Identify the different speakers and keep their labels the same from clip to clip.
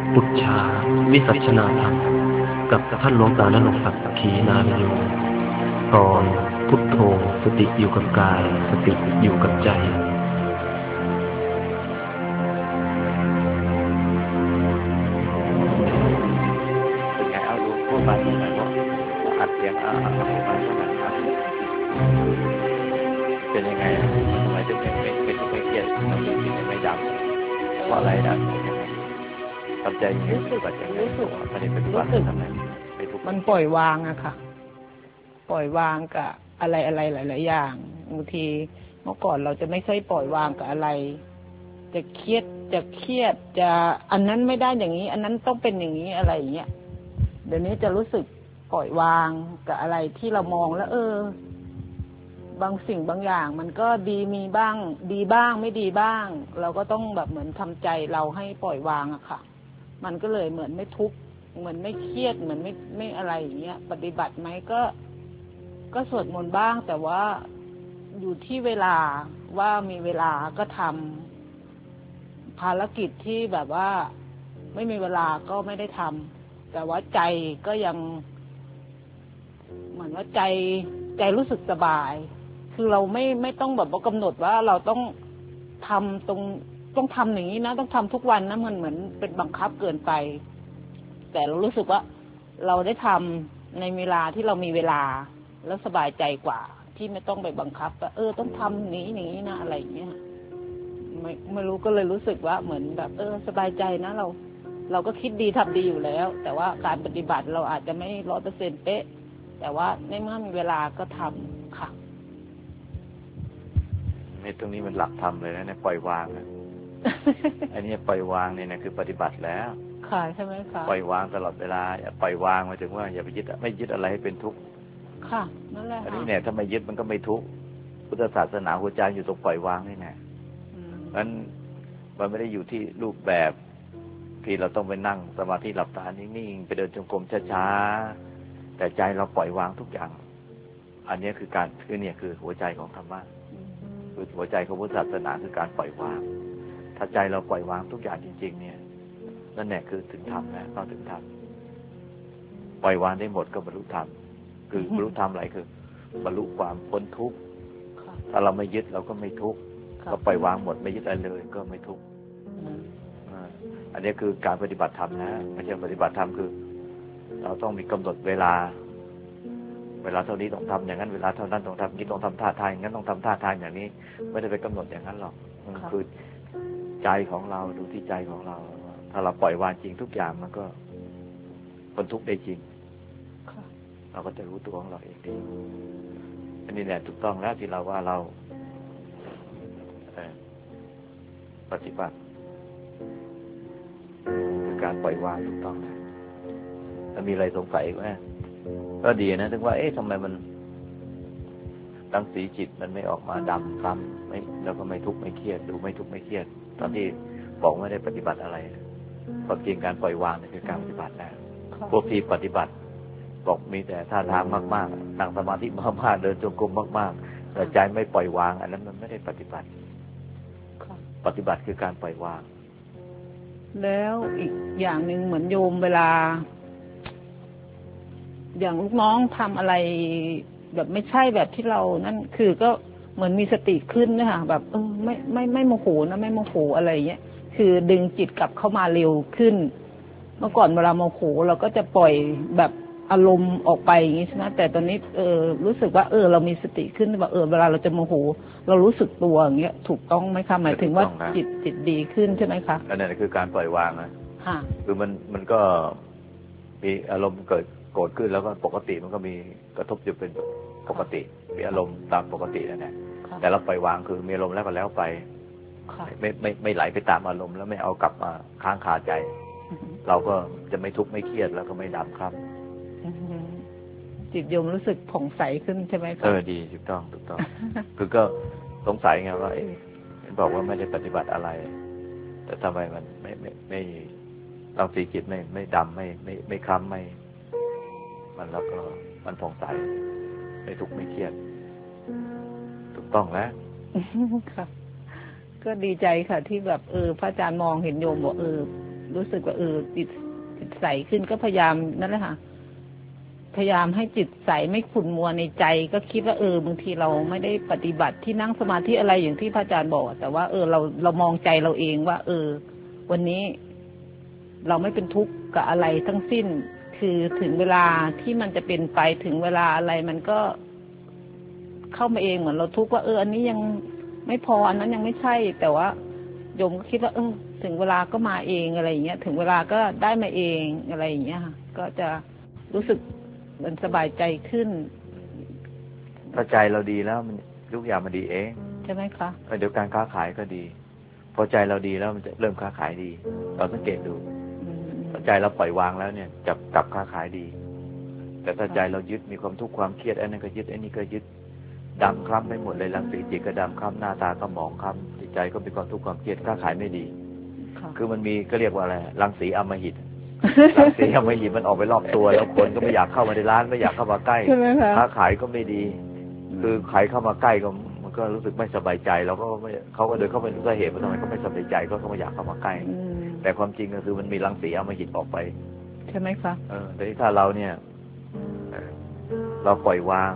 Speaker 1: ปุจฉาวิสัชนาธรรมกับท่านหลวงตาณรงค์ศักดิ์ขีนาลโยตอนพุทโธสติอยู่กับกายสติอยู่กับใจ
Speaker 2: เป็นไงเอาดูพูดมาพูดหน่อยว่าอัดเสียงพูดมาพูดหน่อยครับเป็นยังไงทำไมถึงไม่ทุกข์ไม่เครียดทำไมถึงไม่ดำเพราะอะไรนะทำใจยังไงปฏิบัติยังไงไม่ได้ปฏิบัติทำไมไม่ทุกข์
Speaker 3: มันปล่อยวางอะค่ะปล่อยวางกับอะไรหลายๆอย่างบางทีเมื่อก่อนเราจะไม่ค่อยปล่อยวางกับอะไรจะเครียดจะอันนั้นไม่ได้อย่างนี้อันนั้นต้องเป็นอย่างนี้อะไรอย่างเงี้ยเดี๋ยวนี้จะรู้สึกปล่อยวางกับอะไรที่เรามองแล้วบางสิ่งบางอย่างมันก็ดีมีบ้างดีบ้างไม่ดีบ้างเราก็ต้องแบบเหมือนทำใจเราให้ปล่อยวางอะค่ะมันก็เลยเหมือนไม่ทุกข์เหมือนไม่เครียดเหมือนไม่อะไรอย่างเงี้ยปฏิบัติไหมก็สวดมนต์บ้างแต่ว่าอยู่ที่เวลาว่ามีเวลาก็ทำภารกิจที่แบบว่าไม่มีเวลาก็ไม่ได้ทำแต่ว่าใจก็ยังเหมือนว่าใจรู้สึกสบายคือเราไม่ต้องแบบว่ากำหนดว่าเราต้องทำต้องทำอย่างนี้นะต้องทำทุกวันนะมันเหมือนเป็นบังคับเกินไปแต่เรารู้สึกว่าเราได้ทำในเวลาที่เรามีเวลาแล้วสบายใจกว่าที่ไม่ต้องไปบังคับว่าต้องทำนี้อย่างนี้นะอะไรอย่างเงี้ยไม่รู้ก็เลยรู้สึกว่าเหมือนแบบสบายใจนะเราก็คิดดีทำดีอยู่แล้วแต่ว่าการปฏิบัติเราอาจจะไม่100%เป๊ะแต่ว่าในเมื่อมีเวลาก็ทำค่ะ
Speaker 2: ในตรงนี้มันหลักธรรมเลยนะเนี่ยปล่อยวางนะ อันนี้ปล่อยวางเนี่ยนะคือปฏิบัติแล้ว
Speaker 3: ค่ะใช่ไหมคะ
Speaker 2: ปล่อยวางตลอดเวลาอย่าปล่อยวางหมายถึงว่าอย่าไปยึดไม่ยึดอะไรให้เป็นทุกข์
Speaker 3: ค่ะนั่นแหละ
Speaker 2: อันนี้เนี่ยถ้าไม่ยึดมันก็ไม่ทุกข์พุทธศาสนาหัวใจอยู่ตรงปล่อยวางนี่แน่งั้นมันไม่ได้อยู่ที่รูปแบบที่เราต้องไปนั่งสมาธิหลับตานิ่งๆไปเดินจงกรมช้าๆแต่ใจเราปล่อยวางทุกอย่างอันนี้คือการเนี่ยคือหัวใจของธรรมะคือหัวใจของพุทธศาสนาคือการปล่อยวางถ้าใจเราปล่อยวางทุกอย่างจริงๆเนี่ยนั่นแหละคือถึงธรรมนะเข้าถึงธรรมปล่อยวางได้หมดก็บรรลุธรรมคือบรรลุธรรมอะไรคือบรรลุความพ้นทุกข์ถ้าเราไม่ยึดเราก็ไม่ทุกข์เราปล่อยวางหมดไม่ยึดอะไรเลยก็ไม่ทุกข์อันนี้คือการปฏิบัติธรรมนะไม่ใช่ปฏิบัติธรรมคือเราต้องมีกำหนดเวลาเท่านี้ต้องทำอย่างนั้นเวลาเท่านั้นต้องทำนี้ต้องทำท่าทางอย่างนั้นต้องทำท่าทางอย่างนี้ไม่ได้ไปกำหนดอย่างนั้นหรอกคือใจของเราดูที่ใจของเราถ้าเราปล่อยวางจริงทุกอย่างมันก็พ้นทุกข์ได้จริงเราก็จะรู้ตัวของเราเองดีอันนี้แหละถูกต้องแล้วที่เราว่าเราปฏิบัติคือการปล่อยวางถูกต้องนะถ้ามีอะไรสงสัยไหมก็ดีนะถึงว่าทำไมมันตั้งสีจิตมันไม่ออกมาดำคล้ำไม่แล้วก็ไม่ทุกข์ไม่เครียดดูไม่ทุกข์ไม่เครียดตอนที่บอกไม่ได้ปฏิบัติอะไรความจริงการปล่อยวางนี่คือการปฏิบัตินะพวกที่ปฏิบัติบอกมีแต่ท่าทางมากๆนั่งสมาธิมากๆเดินจงกรมมากๆแต่ใจไม่ปล่อยวางอันนั้นมันไม่ได้ปฏิบัติปฏิบัติคือการปล่อยวาง
Speaker 3: แล้วอีกอย่างหนึ่งเหมือนโยมเวลาอย่างลูกน้องทำอะไรแบบไม่ใช่แบบที่เรานั่นคือก็เหมือนมีสติขึ้นนะคะแบบไม่โมโหนะไม่โมโหอะไรเงี้ยคือดึงจิตกลับเข้ามาเร็วขึ้นเมื่อก่อนเวลาโมโหเราก็จะปล่อยแบบอารมณ์ออกไปอย่างงี้ใช่ไหมแต่ตอนนี้รู้สึกว่าเรามีสติขึ้นว่าเวลาเราจะโมโหเรารู้สึกตัวอย่างเงี้ยถูกต้องไหมคะหมายถึงว่าจิตดีขึ้นใช่ไหมคะ
Speaker 2: อันนั้นคือการปล่อยวางนะคือมันก็มีอารมณ์เกิดโกรธขึ้นแล้วก็ปกติมันก็มีกระทบอยู่เป็นปกติมีอารมณ์ตามปกตินั่นแหละแต่เราปล่อยวางคือมีอารมณ์แล้วก็แล้วไปไม่ไหลไปตามอารมณ์แล้วไม่เอากลับมาค้างคาใจเราก็จะไม่ทุกข์ไม่เครียดแล้วก็ไม่ดำครับ
Speaker 3: จิตโยมรู้สึกผ่องใสขึ้นใช่ไหมครับ
Speaker 2: ดีถูกต้องคือก็สงสัยไงว่าบอกว่าไม่ได้ปฏิบัติอะไรแต่ทำไมมันไม่เราสีจิตไม่ดำไม่คล้ำไม่มันแล้วก็มันผ่องใสไม่ทุกข์ไม่เครียดถูกต้องแล้ว
Speaker 3: ค่ะก็ดีใจค่ะที่แบบพระอาจารย์มองเห็นโยมบอกรู้สึกว่าจิตใสขึ้นก็พยายามนั่นแหละค่ะพยายามให้จิตใสไม่ขุ่นมัวในใจก็คิดว่าบางทีเราไม่ได้ปฏิบัติที่นั่งสมาธิอะไรอย่างที่พระอาจารย์บอกแต่ว่าเรามองใจเราเองว่าวันนี้เราไม่เป็นทุกข์กับอะไรทั้งสิ้นคือถึงเวลาที่มันจะเป็นไปถึงเวลาอะไรมันก็เข้ามาเองเหมือนเราทุกข์ว่าอันนี้ยังไม่พออันนั้นยังไม่ใช่แต่ว่าโยมก็คิดว่าถึงเวลาก็มาเองอะไรอย่างเงี้ยถึงเวลาก็ได้มาเองอะไรอย่างเงี้ยค่ะก็จะรู้สึกมันสบายใจขึ้น
Speaker 2: ถ้าใจเราดีแล้วมันทุกอย่างมันดีเอง
Speaker 3: ใช่ไหมคะ
Speaker 2: เดี๋ยวการค้าขายก็ดีพอใจเราดีแล้วมันจะเริ่มค้าขายดีเราสังเกตดูถ้าใจเราปล่อยวางแล้วเนี่ยจะกลับค้าขายดีแต่ถ้าใจเรายึดมีความทุกข์ความเครียดอันนั้นก็ยึดอันนี้ก็ยึดดำคล้ำไปหมดเลยรังสีจิตก็ดำคล้ำหน้าตาก็หมองคล้ำจิตใจก็มีความทุกข์ความเครียดค้าขายไม่ดีคือมันมีก็เรียกว่าอะไรรังสีอำมหิตรังสีอำมหิตมันออกไปรอบตัวแล้วคนก็ไม่อยากเข้ามาในร้านไม่อยากเข้ามาใกล้ค้าขายก็ไม่ดีคือใครเข้ามาใกล้ก็มันก็รู้สึกไม่สบายใจแล้วก็เขาก็เดินเข้าไปดูสาเหตุว่าทำไมเขาไม่สบายใจก็ไม่อยากเข้ามาใกล้แต่ความจริงก็คือมันมีรังสีอำมหิตออกไป
Speaker 3: ใช่ไหมคะ
Speaker 2: แต่ถ้าเราเนี่ยเราปล่อยวาง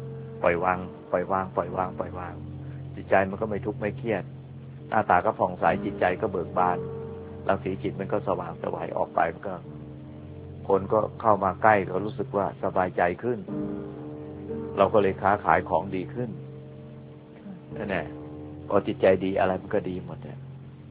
Speaker 2: จิตใจมันก็ไม่ทุกข์ไม่เครียดหน้าตาก็ผ่องใสจิตใจก็เบิกบานรังสีจิตมันก็สว่างสวายออกไปมันก็คนก็เข้ามาใกล้ก็รู้สึกว่าสบายใจขึ้นเราก็เลยค้าขายของดีขึ้นนั่นแหละพอจิตใจดีอะไรมันก็ดีหมดเนี่ย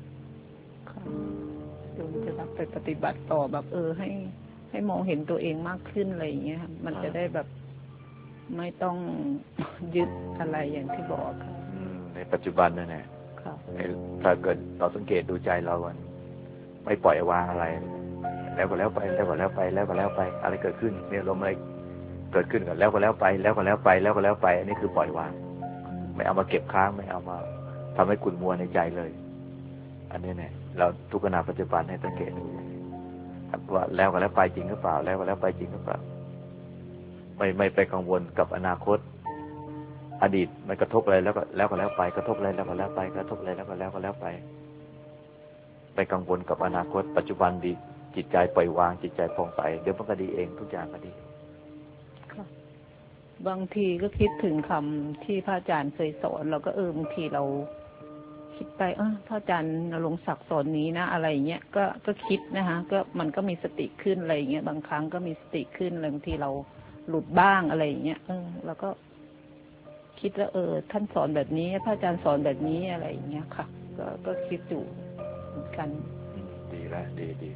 Speaker 3: โยมจะรับไปปฏิบัติต่อแบบให้มองเห็นตัวเองมากขึ้นอะไรอย่างเงี้ยมันจะได้แบบไม่ต้องยึดอะไรอย่างที่บอกค่ะ
Speaker 2: ในปัจจุบันนั่นแหละถ้าเกิดเราสังเกตดูใจเราไม่ปล่อยวางอะไรแล้วก็แล้วไปอะไรเกิดขึ้นมีอารมณ์อะไรเกิดขึ้นก่อนแล้วก็แล้วไปอันนี้คือปล่อยวางไม่เอามาเก็บค้างไม่เอามาทำให้ขุ่นมัวในใจเลยอันนี้เนี่ยเราทุกขณะปัจจุบันให้สังเกตดูว่าแล้วก็แล้วไปจริงหรือเปล่าแล้วก็แล้วไปจริงหรือเปล่าไม่ไปกังวลกับอนาคตอดีตมันกระทบอะไรแล้วก็แล้วไปกระทบอะไรแล้วก็แล้วไปกระทบอะไรแล้วก็แล้วไปกังวลกับอนาคตปัจจุบันดีจิตใจปล่อยวางจิตใจผ่องใสเดี๋ยวมันก็ดีเองทุกอย่างก็ดี
Speaker 3: บางทีก็คิดถึงคำที่พระอาจารย์เคยสอนเราก็บางทีเราคิดไปพระอาจารย์ณรงค์ศักดิ์สอนนี้นะอะไรเงี้ยก็คิดนะคะก็มันก็มีสติขึ้นอะไรเงี้ยบางครั้งก็มีสติขึ้นบางทีเราหลุดบ้างอะไรอย่างเงี้ยแล้วก็คิดว่าท่านสอนแบบนี้พระอาจารย์สอนแบบนี้อะไรอย่างเงี้ยค่ะก็คิดอยู่เหมือนกัน
Speaker 2: ดีแล้วดี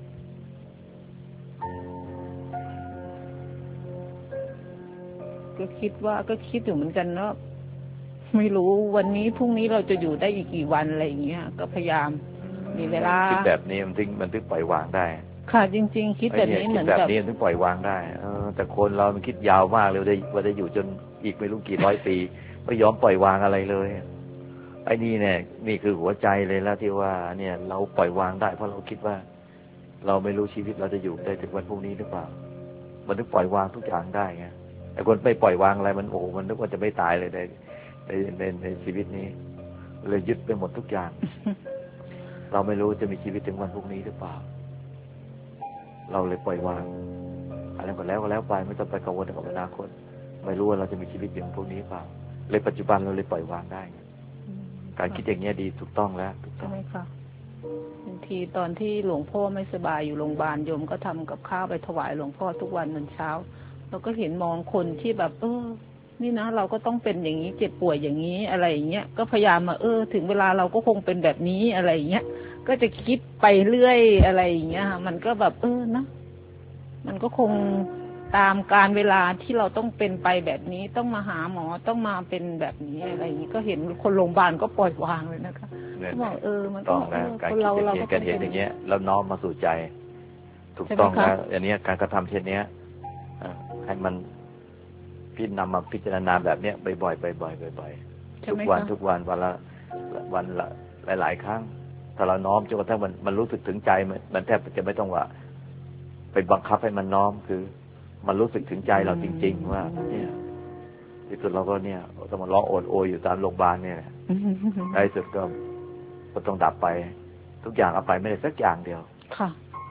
Speaker 3: ก็คิดอยู่เหมือนกันเนาะไม่รู้วันนี้พรุ่งนี้เราจะอยู่ได้อีกกี่วันอะไรอย่างเงี้ยก็พยายามมีเวลา
Speaker 2: คิดแบบนี้มันถึงปล่อยวางได้
Speaker 3: ค่ะจริงๆคิดแบบนี้เหมือน
Speaker 2: แบบนี้ถึงปล่อยวางได้แต่คนเรามันคิดยาวมากเลยว่าจะอยู่จนอีกไม่รู้กี่ร้อยปีไม่ยอมปล่อยวางอะไรเลยไอ้นี่เนี่ยนี่คือหัวใจเลยแล้วที่ว่าเนี่ยเราปล่อยวางได้เพราะเราคิดว่าเราไม่รู้ชีวิตเราจะอยู่ได้ถึงวันพรุ่งนี้หรือเปล่ามันถึงปล่อยวางทุกอย่างได้ไงแต่คนไม่ปล่อยวางอะไรมันมันนึกว่าจะไม่ตายเลยในชีวิตนี้เลยยึดไปหมดทุกอย่าง เราไม่รู้จะมีชีวิตถึงวันพรุ่งนี้หรือเปล่าเราเลยปล่อยวางอะไรก็แล้วไปไม่ต้องไปกังวลกับอนาคตไม่รู้ว่าเราจะมีชีวิตอย่างพวกนี้เปล่าเลยปัจจุบันเราเลยปล่อยวางได้การคิดอย่างนี้ดีถูกต้องแล้วถูกต้อง
Speaker 3: ใช่ไหมคะบางทีตอนที่หลวงพ่อไม่สบายอยู่โรงพยาบาลโยมก็ทำกับข้าวไปถวายหลวงพ่อทุกวันตอนเช้าเราก็เห็นมองคนที่แบบนี่นะเราก็ต้องเป็นอย่างนี้เจ็บป่วยอย่างนี้อะไรอย่างเงี้ยก็พยายามมาถึงเวลาเราก็คงเป็นแบบนี้อะไรอย่างเงี้ยก็จะคิดไปเรื่อยอะไรอย่างเงี้ยมันก็แบบนะมันก็คงตามการเวลาที่เราต้องเป็นไปแบบนี้ต้องมาหาหมอต้องมาเป็นแบบนี้อะไรอย่างงี้ก็เห็นคนโรงพยาบาลก็ปล่อยวางเลยนะคะบอกมัน
Speaker 2: ต้องแล้วการคิดอย่างนี้การเห็นอย่างเงี้ยแล้วน้อมมาสู่ใจถูกต้องแล้วอย่างนี้การกระทำเช่นนี้ให้มันนำมาพิจารณาแบบเนี้ยบ่อยๆทุกวันวันละหลายๆครั้งถ้าเราน้อมจนกระทั่งมันรู้สึกถึงใจมันแทบจะไม่ต้องว่าไปบังคับให้มันน้อมคือมันรู้สึกถึงใจเราจริงๆว่าเนี่ยที่สุดเราก็เนี่ยต้องมาร้องโอดโอยอยู่ตามโรงพยาบาลเนี่ยในสุดก็ต้องดับไปทุกอย่างเอาไปไม่ได้สักอย่างเดียว
Speaker 3: ค่ะ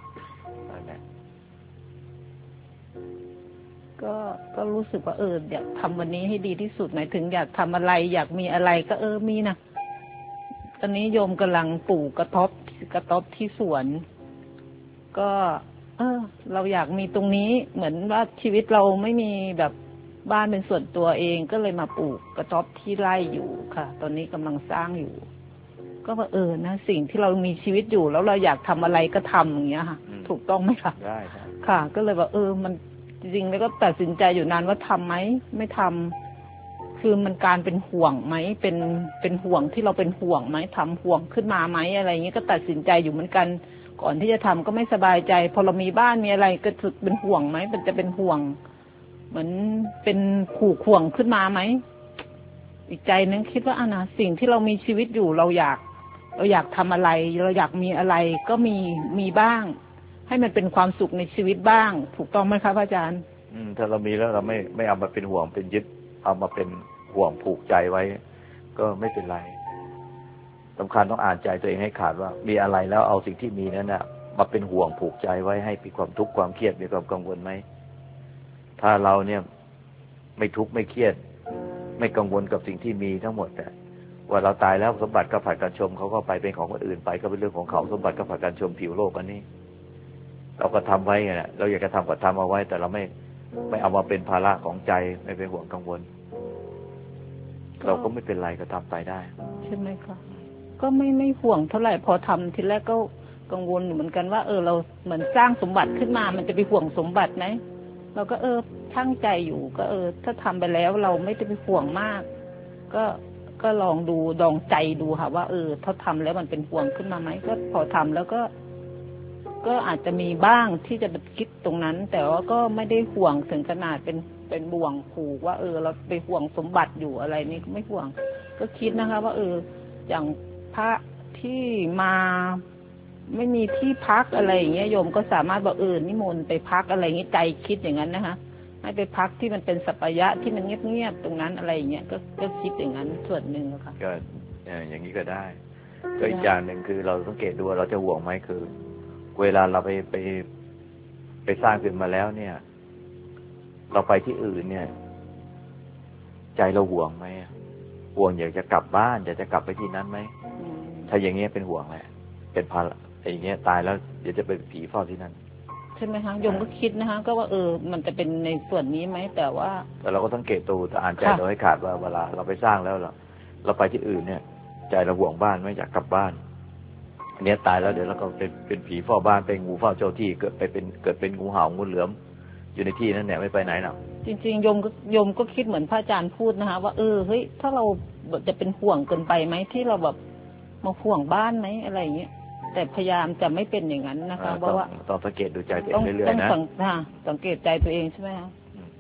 Speaker 3: ก็รู้สึกว่าอยากทำวันนี้ให้ดีที่สุดหมายถึงอยากทำอะไร อยากมีอะไรก็มีนะตอนนี้โยมกำลังปลูกกระต๊อบที่สวนก็เราอยากมีตรงนี้เหมือนว่าชีวิตเราไม่มีแบบบ้านเป็นส่วนตัวเองก็เลยมาปลูกกระต๊อบที่ไร่อยู่ค่ะตอนนี้กำลังสร้างอยู่ก็ว่านะสิ่งที่เรามีชีวิตอยู่แล้วเราอยากทำอะไรก็ทำอย่างเงี้ยค่ะถูกต้องไหมคะ
Speaker 2: ได้
Speaker 3: ค่ะก็เลยว่ามันจริงๆแล้วก็ตัดสินใจอยู่นานว่าทำไหมไม่ทำคือมันการเป็นห่วงไหมเป็นห่วงที่เราเป็นห่วงไหมทำห่วงขึ้นมาไหมอะไรเงี้ยก็ตัดสินใจอยู่เหมือนกันก่อนที่จะทำก็ไม่สบายใจพอเรามีบ้านมีอะไรก็รู้สึกเป็นห่วงไหมมันจะเป็นห่วงเหมือนเป็นผูกห่วงขึ้นมาไหมอีกใจนึงคิดว่านะสิ่งที่เรามีชีวิตอยู่เราอยากทำอะไรเราอยากมีอะไรก็มีบ้างให้มันเป็นความสุขในชีวิตบ้างถูกต้องไหมครับอาจารย์
Speaker 2: ถ้าเรามีแล้วเราไม่เอามาเป็นห่วงเป็นยึดเอามาเป็นห่วงผูกใจไว้ก็ไม่เป็นไรสำคัญต้องอ่านใจตัวเองให้ขาดว่ามีอะไรแล้วเอาสิ่งที่มีนั้นน่ะมาเป็นห่วงผูกใจไว้ให้มีความทุกข์ความเครียดมีความกังวลไหมถ้าเราเนี่ยไม่ทุกข์ไม่เครียดไม่กังวลกับสิ่งที่มีทั้งหมดแต่ว่าเราตายแล้วสมบัติก็ผัดกันชมเขาก็ไปเป็นของคนอื่นไปก็เป็นเรื่องของเขาสมบัติก็ผัดกันชมผิวโลกอันนี้เราก็ทำไว้ไงเราอยากจะทำก็ทำเอาไว้แต่เราไม่เอามาเป็นภาระของใจไม่เป็นห่วงกังวลเราก็ไม่เป็นไรก็ทำไปได้
Speaker 3: ใช่ไหมคะก็ไม่ห่วงเท่าไหร่พอทำทีแรกก็กังวลอยู่เหมือนกันว่าเราเหมือนสร้างสมบัติขึ้นมามันจะไปห่วงสมบัติไหมเราก็ทั้งใจอยู่ก็ถ้าทำไปแล้วเราไม่ได้ไปห่วงมากก็ลองดูลองใจดูค่ะว่าถ้าทำแล้วมันเป็นห่วงขึ้นมาไหมก็พอทำแล้วก็อาจจะมีบ้างที่จะคิดตรงนั้นแต่ว่าก็ไม่ได้ห่วงถึงขนาดเป็นบ่วงผูกว่าเราไปห่วงสมบัติอยู่อะไรนี่ไม่ห่วงก็คิดนะคะว่าอย่างพระที่มาไม่มีที่พักอะไรอย่างเงี้ยโยมก็สามารถบอกนิมนต์ไปพักอะไรอย่างเงี้ยใจคิดอย่างนั้นนะคะให้ไปพักที่มันเป็นสัปยะที่มันเงียบๆตรงนั้นอะไรอย่างเงี้ยก็คิดอย่างนั้นส่วนหนึ่งค่ะ
Speaker 2: ก็อย่างนี้ก็ได้ก็อีกอย่างหนึ่งคือเราสังเกตดูเราจะห่วงไหมคือเวลาเราไปสร้างขึ้นมาแล้วเนี่ยเราไปที่อื่นเนี่ยใจเราห่วงไหมห่วงอยากจะกลับบ้านอยากจะกลับไปที่นั้นไหมถ้าอย่างเงี้ยเป็นห่วงแหละเป็นภาระอย่างเงี้ยตายแล้วเดี๋ยวจะเป็นผีเฝ้าที่นั่น
Speaker 3: ใช่ไหมคะโยมก็คิดนะคะก็ว่ามันจะเป็นในส่วนนี้ไหมแต่
Speaker 2: เราก็สังเกตตัวแต่อ่านใจเราให้ขาดว่าเวลาเราไปสร้างแล้วเราไปที่อื่นเนี่ยใจเราห่วงบ้านไม่อยากกลับบ้านอันนี้ตายแล้วเดี๋ยวเราก็เป็นผีเฝ้าบ้านเป็นงูเฝ้าเจ้าที่เกิดเป็นงูเห่างูเหลือมอยู่ในที่นั้นเนี่ยไม่ไปไหนหรอก
Speaker 3: จริงๆโยมก็คิดเหมือนพระอาจารย์พูดนะคะว่าเฮ้ยถ้าเราจะเป็นห่วงเกินไปไหมที่เราแบบมาห่วงบ้านไหมอะไรอย่างเงี้ยแต่พยายามจะไม่เป็นอย่างนั้นนะคะเพราะว่า
Speaker 2: ต้องสังเกตดูใจตัวเองเรื่อยๆนะ
Speaker 3: สังเกตใจตัวเองใช่ไหมคะ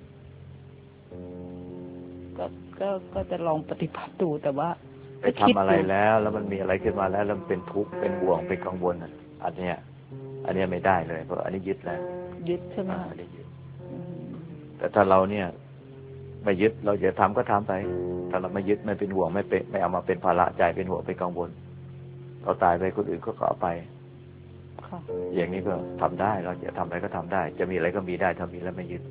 Speaker 3: ก็จะลองปฏิบัติดูแต่ว่า
Speaker 2: ไปทำอะไรแล้วมันมีอะไรขึ้นมาแล้วมันเป็นทุกข์เป็นห่วงเป็นกังวลอันเนี้ยไม่ได้เลยเพราะอันนี้ยึดแล้ว
Speaker 3: ยึดใช่ไหม
Speaker 2: แต่ถ้าเราเนี่ยไม่ยึดเราจะทำก็ทำไปถ้าเราไม่ยึดไม่เป็นห่วงไม่เอามาเป็นภาระใจเป็นห่วงเป็นกังวลเราตายไปคนอื่นก็เอาไปอย่างนี้ก็ทำได้เราจะทำอะไรก็ทำได้จะมีอะไรก็มีได้ถ้ามีแล้วไม่ยึด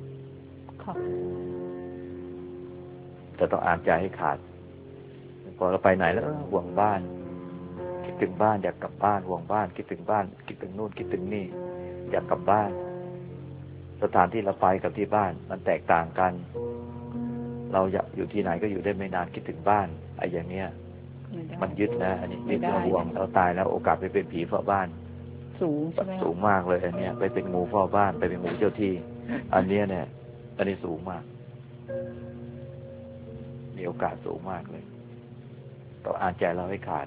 Speaker 2: แต่ต้องอ่านใจให้ขาดพอเราไปไหนแล้วห่วงบ้านคิดถึงบ้านอยากกลับบ้านห่วงบ้านคิดถึงบ้านคิดถึงนู่นคิดถึงนี่อยากกลับบ้านสถานที่เราไปกับที่บ้านมันแตกต่างกันเราอยากอยู่ที่ไหนก็อยู่ได้ไม่นานคิดถึงบ้านไอ้อย่างเนี้ยมันยึดนะอันนี้ยึดเราห่วงเราตายแล้วโอกาสไปเป็นผีเฝ้าบ้านสูงมากเลยอันเนี้ยไปเป็นงูเฝ้าบ้านไปเป็นงูเจ้าที่อันเนี้ยเนี่ยอันนี้สูงมากมีโอกาสสูงมากเลยต้องอ่านใจเราให้ขาด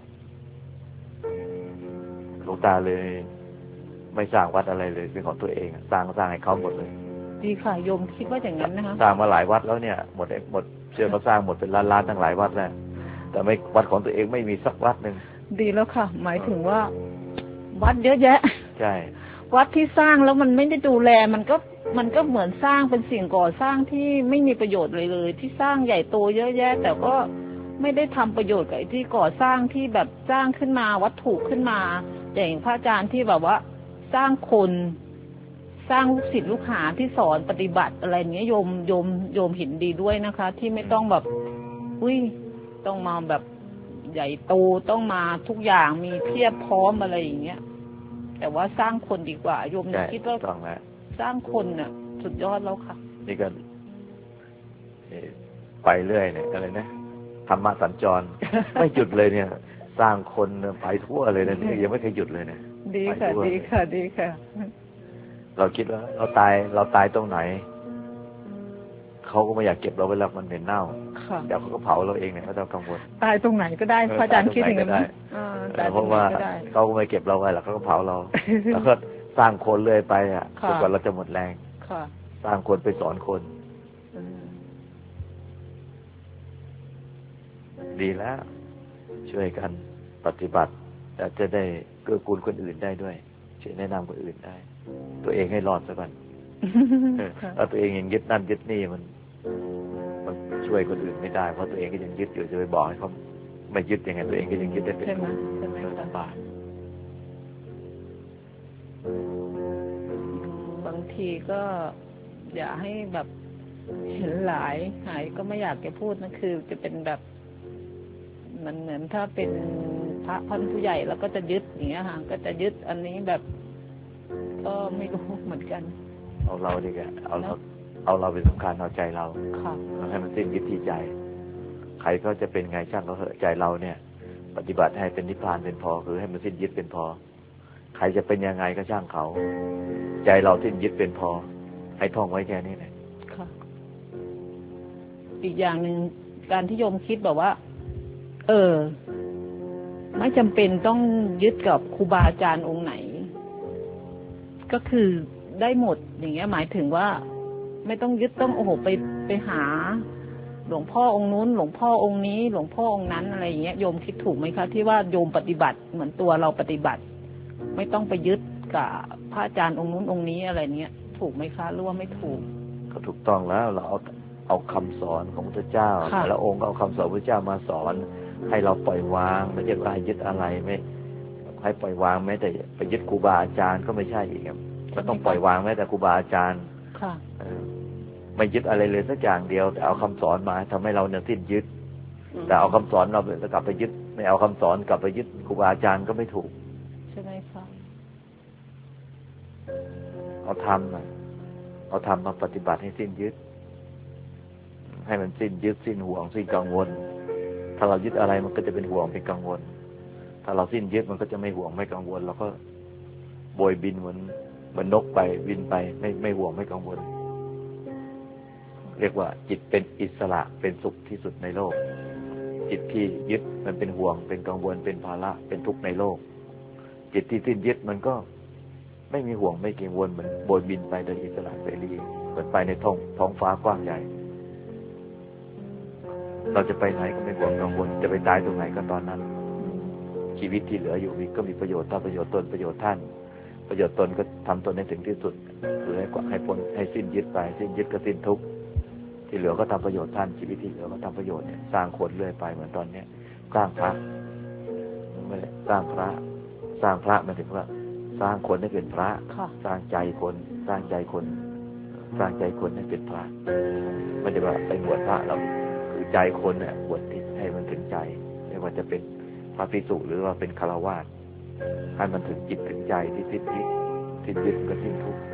Speaker 2: หลวงตาเลยไม่สร้างวัดอะไรเลยเป็นของตัวเองสร้างให้เขาหมดเลย
Speaker 3: ดีค่ะโยมคิดว่าอย่างนั้นนะคะ
Speaker 2: สร้างมาหลายวัดแล้วเนี่ยหมดเชื่อเขาสร้างหมดเป็นล้านทั้งหลายวัดแล้วแต่ไม่วัดของตัวเองไม่มีสักวัดหนึ่ง
Speaker 3: ดีแล้วค่ะหมายถึงว่าวัดเยอะแยะ
Speaker 2: ใช่
Speaker 3: วัดที่สร้างแล้วมันไม่ได้ดูแลมันก็เหมือนสร้างเป็นสิ่งก่อสร้างที่ไม่มีประโยชน์เลยที่สร้างใหญ่โตเยอะแยะแต่ก็ไม่ได้ทำประโยชน์กับที่ก่อสร้างที่แบบสร้างขึ้นมาวัตถุขึ้นมาอย่างพระอาจารย์ที่แบบว่าสร้างคนสร้างลูกศิษย์ลูกหาที่สอนปฏิบัติอะไรเงี้ยโยมเห็นดีด้วยนะคะ ที่ไม่ต้องแบบต้องมาแบบใหญ่โตต้องมาทุกอย่างมีเพียบพร้อมอะไรอย่างเงี้ยแต่ว่าสร้างคนดีกว่าโยมคิดว่าสร้างคนน่ะสุดยอดแล้วค่ะ
Speaker 2: นี่ก็ไปเรื่อยเนี่ยอะไรนะธรรมะสัญจร ไม่หยุดเลยเนี่ยสร้างคนไปทั่วเลยนะนี่ยังไม่เคยหยุดเลยเนี่ย
Speaker 3: ดีค่ะดีค่ะดีค่ะ
Speaker 2: เราคิดว่าเราตายตรงไหนเขาก็ไม่อยากเก็บเราไว้แล้วมันเหม็นเน่าเดี๋ยวเขาก็เผาเราเองเนี่ยไม่ต้องกังวล
Speaker 3: ตายตรงไหนก็ได้พระอาจารย์คิดอย่างนั้น
Speaker 2: เพราะว่าเขาก็ไม่เก็บเราไว้หรอกเขาก็เผาเราแล้วก็สร้างคนเรื่อยไปอ่ะจนกว่าเราจะหมดแรงสร้างคนไปสอนคนดีแล้วช่วยกันปฏิบัติแต่จะได้เกื้อกูลคนอื่นได้ด้วยช่วยแนะนำคนอื่นได้ตัวเองให้รอดซะก่อนถ้าตัวเองยังยึดนั่นยึดนี่มันช่วยคนอื่นไม่ได้เพราะตัวเองก็ยังยึดอยู่จะไปบอกให้เขาไม่ยึดยังไงตัวเองก็ยังยึดได้เป็นทุกข์ลำบาก
Speaker 3: บางทีก็อย่าให้แบบเห็นหลายหายก็ไม่อยากจะพูดนะคือจะเป็นแบบมันเหมือนถ้าเป็นพระท่านผู้ใหญ่แล้วก็จะยึดอย่างเงี้ยค่ะก็จะยึดอันนี้แบบก็ไม่รู้เหมือนกัน
Speaker 2: เอาเราดีกว่าเอาเราเป็นสำคัญเอาใจเราให้มันสิ้นยึดที่ใจใครก็จะเป็นไงช่างเขาเถอะใจเราเนี่ยปฏิบัติให้เป็นนิพพานเป็นพอคือให้มันสิ้นยึดเป็นพอใครจะเป็นยังไงก็ช่างเขาใจเราสิ้นยึดเป็นพอให้ท่องไว้แค่นี้เลย
Speaker 3: อีกอย่างหนึ่งการที่โยมคิดแบบว่าไม่จำเป็นต้องยึดกับครูบาอาจารย์องค์ไหนก็คือได้หมดอย่างเงี้ยหมายถึงว่าไม่ต้องยึดต้องไปหาหลวงพ่อองค์นู้นหลวงพ่อองค์นี้หลวงพ่อองค์นั้นอะไรอย่างเงี้ยโยมคิดถูกไหมคะที่ว่าโยมปฏิบัติเหมือนตัวเราปฏิบัติไม่ต้องไปยึดกับพระอาจารย์องค์นู้นองค์นี้อะไรเงี้ยถูกไหมคะหรือว่าไม่ถูก
Speaker 2: ก็ถูกต้องแล้วเราเอาคำสอนของพระเจ้าแต่ละองค์ก็เอาคำสอนพระเจ้ามาสอนให้เราปล่อยวางไม่ใช่ว่ายึดอะไรไม่ให้ปล่อยวางแม้แต่ไปยึดครูบาอาจารย์ก็ไม่ใช่อีกครับก็ต้องปล่อยวางแม้แต่ครูบาอาจารย์ไม่ยึดอะไรเลยสักอย่างเดียวแต่เอาคำสอนมาทำให้เราเนี่ยสิ้นยึดแต่เอาคำสอนเรากลับไปยึดไม่เอาคำสอนกลับไปยึดครูบาอาจารย์ก็ไม่ถูก
Speaker 3: ใช่ไหมคะ
Speaker 2: เอาทำมาปฏิบัติให้สิ้นยึดให้มันสิ้นยึดสิ้นห่วงสิ้นกังวลถ้าเรายึดอะไรมันก็จะเป็นห่วงเป็นกังวลถ้าเราสิ้นยึดมันก็จะไม่ห่วงไม่กังวลเราก็โบยบินเหมือนนกไปบินไปไม่ห่วงไม่กังวลเรียกว่าจิตเป็นอิสระเป็นสุขที่สุดในโลกจิตที่ยึดมันเป็นห่วงเป็นกังวลเป็นภาระเป็นทุกข์ในโลกจิตที่สิ้นยึดมันก็ไม่มีห่วงไม่กังวลเหมือนโบยบินไปโดยอิสระเสรีเหมือนไปในท้องฟ้ากว้างใหญ่เราจะไปไหนก็ไม่ห่วงกังวลจะไปตายตรงไหนก็ตอนนั้นชีวิตที่เหลืออยู่ก็มีประโยชน์ทั้งประโยชน์ตนประโยชน์ท่านประโยชน์ตนก็ทำตนให้ถึงที่สุดหรือให้พ้นให้สิ้นยึดไปสิ้นยึดก็สิ้นทุกข์ที่เหลือก็ทำประโยชน์ท่านชีวิตที่เหลือก็ทำประโยชน์เนี่ยสร้างคนเรื่อยไปเหมือนตอนเนี้ยสร้างพระไม่ได้สร้างพระหมายถึงว่าสร้างคนให้เป็นพระสร้างใจคนสร้างใจคนให้เป็นพระไม่ใช่ว่าไปบวชพระเราคือใจคนเนี่ยบวชให้มันถึงใจไม่ว่าจะเป็นพระภิกษุหรือว่าเป็นฆราวาสให้มันถึงจิตถึงใจที่สิ้นยึดก็สิ้นทุกข์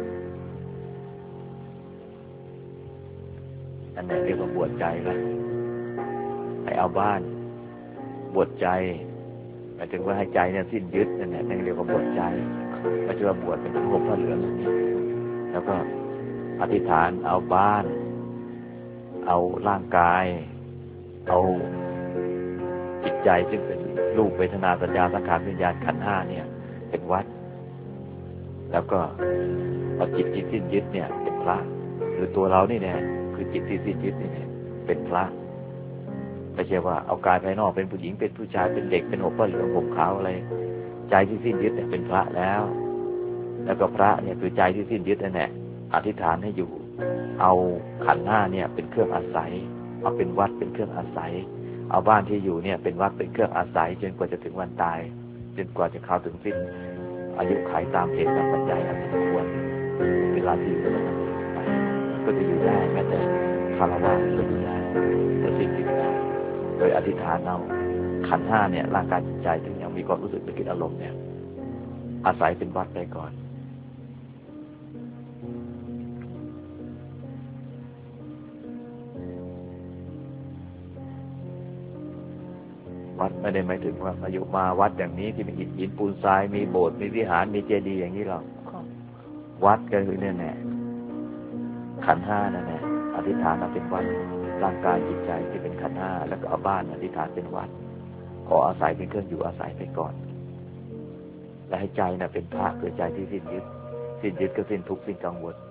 Speaker 2: อันนี้เรียกว่าบวชใจละให้เอาบ้านบวชใจหมายถึงว่าให้ใจเนี่ยสิ้นยึดนั่นแหละนั่นเรียกว่าบวชใจไม่ใช่ว่าบวชเป็นห่มผ้าเหลืองอย่างนี้แล้วก็อธิษฐานเอาบ้านเอาร่างกายเอาจิตใจซึ่งเป็นรูปเวทนาสัญญาสังขารวิญญาณขันธ์ห้าเนี่ยเป็นวัดแล้วก็เอาจิตที่สิ้นยึดเนี่ยเป็นพระหรือตัวเรานี่เนี่ยคือจิตที่สิ้นยึดนี่เนี่ยเป็นพระไม่ใช่ว่าเอากายภายนอกเป็นผู้หญิงเป็นผู้ชายเป็นเด็กเป็นห่มผ้าเหลืองห่มขาวอะไรใจที่สิ้นยึดเนี่ยเป็นพระแล้วก็พระเนี่ยคือใจที่สิ้นยึดนั่นแหละอธิษฐานให้อยู่เอาขันธ์ห้าเนี่ยเป็นเครื่องอาศัยเอาเป็นวัดเป็นเครื่องอาศัยเอาบ้านที่อยู่เนี่ยเป็นวัดเป็นเครื่องอาศัยจนกว่าจะถึงวันตายจนกว่าจะเข้าถึงสิ้นอายุขัยตามเหตุตามปัจจัยอันสมควรเวลาลาศีลก็ต้องไปก็จะอยู่ได้แม้แต่คารวะก็อยู่ได้แต่สิ่งที่ไม่ได้โดยอธิษฐานเอาขันธ์ห้าเนี่ยร่างกายจิตใจถึงยังมีความรู้สึกนึกคิดอารมณ์เนี่ยอาศัยเป็นวัดไปก่อนวัดไม่ได้หมายถึงว่ามาอยู่มาวัดอย่างนี้ที่มีอิฐหินปูนทรายมีโบสถ์มีวิหารมีเจดีย์อย่างนี้หรอกวัดก็คือเนี่ยแน่ขันธ์ห้านั่นแหละอธิษฐานเอาเป็นวัดร่างกายจิตใจที่เป็นขันธ์ห้าแล้วก็เอาบ้านอธิษฐานเป็นวัดขออาศัยเป็นเครื่องอยู่อาศัยไปก่อนและให้ใจน่ะเป็นพระคือใจที่สิ้นยึดก็สิ้นทุกข์สิ้นกังวล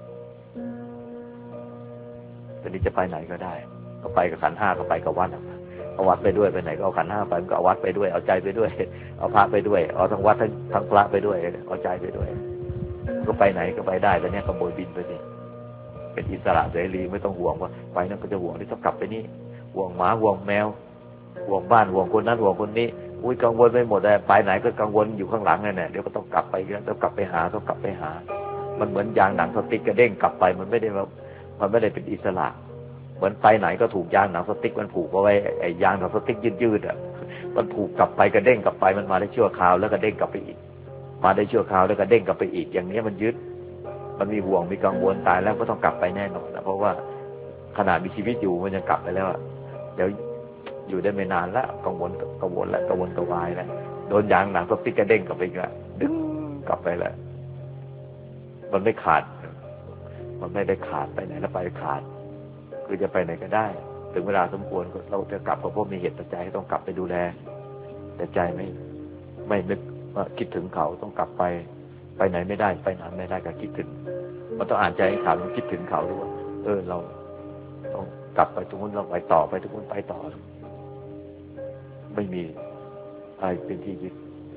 Speaker 2: ตอนนี้จะไปไหนก็ได้ก็ไปกับขันธ์ห้าก็ไปกับวัดเอาวัดไปด้วยไปไหนก็เอาขันธ์ห้าไปก็เอาวัดไปด้วยเอาใจไปด้วยเอาพระไปด้วยเอาทั้งวัดทั้งพระไปด้วยเอาใจไปด้วยก็ไปไหนก็ไปได้แต่เนี้ยก็โบยบินไปสิเป็นอิสระเสรีไม่ต้องห่วงว่าไปนั่นก็จะห่วงที่ต้องกลับไปนี่ห่วงหมาห่วงแมวห่วงบ้านห่วงคนนั้นห่วงคนนี้อุ้ยกังวลไปหมดเลยไปไหนก็กังวลอยู่ข้างหลังเนี่ยเดี๋ยวก็ต้องกลับไปต้องกลับไปหามันเหมือนยางหนังสติ๊กกระเด้งกลับไปมันไม่ได้เป็นอิสระเหมือนไปไหนก็ถูกยางหนังสติ๊กมันผูกเอาไว้ไอ้ยางหนังสติ๊กยืดมันผูกกลับไปกระเด้งกลับไปมันมาได้ชั่วคราวแล้วก็เด้งกลับไปอีกมาได้ชั่วคราวแล้วก็เด้งกลับไปอีกอย่างนี้มันยึดมันมีห่วงมีกังวลตายแล้วก็ต้องกลับไปแน่นอนนะเพราะว่าขนาดมีชีวิตอยู่มันยังกลับไปแล้วเดี๋ยวอยู่ได้ไม่นานแล้วกังวลแล้วกังวายแล้วโดนยางหนังสติ๊กกระเด้งกลับไปอีกแล้วดึงกลับไปแล้วมันไม่ขาดมันไม่ได้ขาดไปไหนแล้วไปขาดคือจะไปไหนก็ได้ถึงเวลาสมควรเราจะกลับเพราะมีเหตุปัจจัยให้ต้องกลับไปดูแลแต่ใจไม่นึกว่าคิดถึงเขาต้องกลับไปไหนไม่ได้ไปไหนไม่ได้ก็คิดถึงมันต้องอ่านใจให้ขาดมันคิดถึงเขาด้วยว่าเราต้องกลับไปตรงนู้นเราไปต่อไปตรงนู้นไปต่อไม่มีอะไรเป็นที่ยึด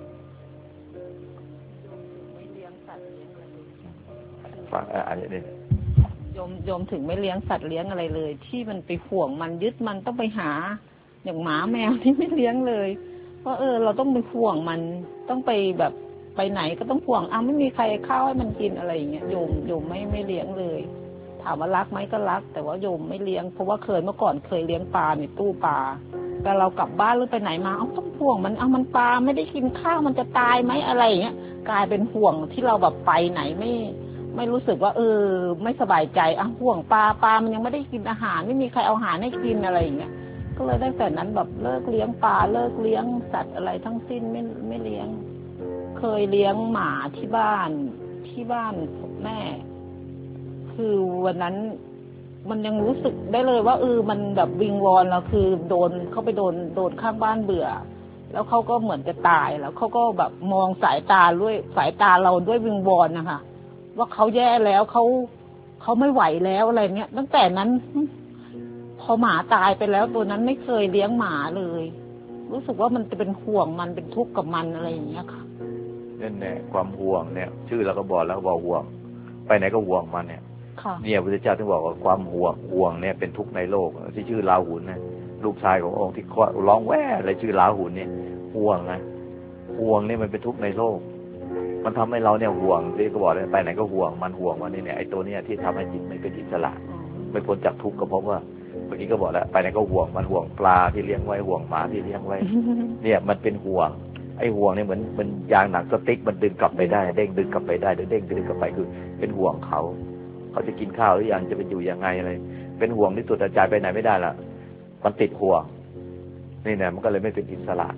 Speaker 2: ฟังอันนี้
Speaker 3: โยมถึงไม่เลี้ยงสัตว์เลี้ยงอะไรเลยที่มันไปห่วงมันยึดมันต้องไปหาอย่างหมาแมวที่ไม่เลี้ยงเลยเพราะเราต้องไปห่วงมันต้องไปแบบไปไหนก็ต้องห่วงไม่มีใครข้าวให้มันกินอะไรอย่างเงี้ยโยมไม่เลี้ยงเลยถามว่ารักไหมก็รักแต่ว่าโยมไม่เลี้ยงเพราะว่าเมื่อก่อนเคยเลี้ยงปลาในตู้ปลาแต่เรากลับบ้านหรือไปไหนมาต้องห่วงมันมันปลาไม่ได้กินข้าวมันจะตายไหมอะไรอย่างเงี้ยกลายเป็นห่วงที่เราแบบไปไหนไม่รู้สึกว่าไม่สบายใจห่วงปลามันยังไม่ได้กินอาหารไม่มีใครเอาอาหารให้กินอะไรอย่างเงี้ยก็เลยตั้งแต่นั้นแบบเลิกเลี้ยงปลาเลิกเลี้ยงสัตว์อะไรทั้งสิ้นไม่เลี้ยงเคยเลี้ยงหมาที่บ้านแม่คือวันนั้นมันยังรู้สึกได้เลยว่ามันแบบวิงวอนเราคือโดนข้างบ้านเบื่อแล้วเขาก็เหมือนจะตายแล้วเขาก็แบบมองสายตาเราด้วยวิงวอนนะคะว่าเขาแย่แล้วเขาไม่ไหวแล้วอะไรเงี้ยตั้งแต่นั้นพอหมาตายไปแล้วตัวนั้นไม่เคยเลี้ยงหมาเลยรู้สึกว่ามันจะเป็นห่วงมันเป็นทุกข์กับมันอะไรอย่างเงี้ยค่ะ
Speaker 2: นั่นแหละความห่วงเนี่ยชื่อเราก็บอกแล้วบอกห่วงไปไหนก็ห่วงมันเนี่ยเนี่ยพระพุทธเจ้าถึงบอกว่าความห่วงเนี่ยเป็นทุกข์ในโลกที่ชื่อราหุลนะลูกชายขององค์ที่ร้องแว่อะไรชื่อราหุลเนี่ยห่วงนะห่วงเนี่ยมันเป็นทุกข์ในโลกมันทำให้เราเนี่ยห่วงที่ก็บอกเลยไปไหนก็ห่วงมันเนี่ยไอ้ตัวเนี้ยที่ทำให้จิตไม่เป็นอิสระไม่พ้นจากทุกข์ก็เพราะว่าเมื่อกี้ก็บอกแล้วไปไหนก็ห่วงมันห่วงปลาที่เลี้ยงไว้ห่วงหมาที่เลี้ยงไว้เนี่ยมันเป็นห่วงไอ้ห่วงเนี่ยเหมือนมันยางหนังสติ๊กมันดึงกลับไปได้เด้งดึงกลับไปได้เด้งดึงกลับไปคือเป็นห่วงเขาจะกินข้าวหรือยังจะเป็นอยู่ยังไงอะไรเป็นห่วงที่สุดใจไปไหนไม่ได้ละมันติดห่วงนี่เนี่ยมันก็เลยไม่เป็นอิสระ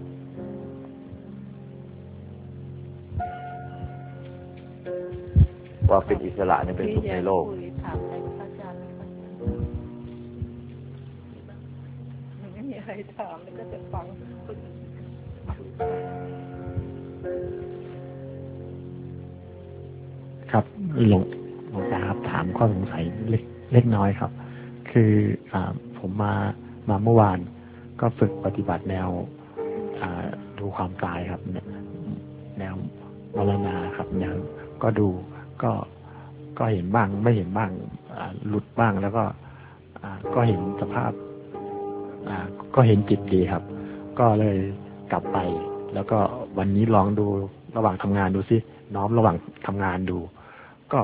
Speaker 2: ว่าเป็นอิสระเนี่ยเป็นทุกข์ในโลก
Speaker 3: ไม่มีอะไรถามแล้วก็จะฟัง
Speaker 4: ครับหลวงตาครับถามข้อสงสัยเล็กน้อยครับคือผมมาเมื่อวานก็ฝึกปฏิบัติแนวดูความตายครับแนวมรณะครับแนวก็ดูก็เห็นบ้างไม่เห็นบ้างหลุดบ้างแล้วก็เห็นสภาพก็เห็นจิตดีครับก็เลยกลับไปแล้วก็วันนี้ลองดูระหว่างทำงานดูซิน้อมระหว่างทำงานดูก็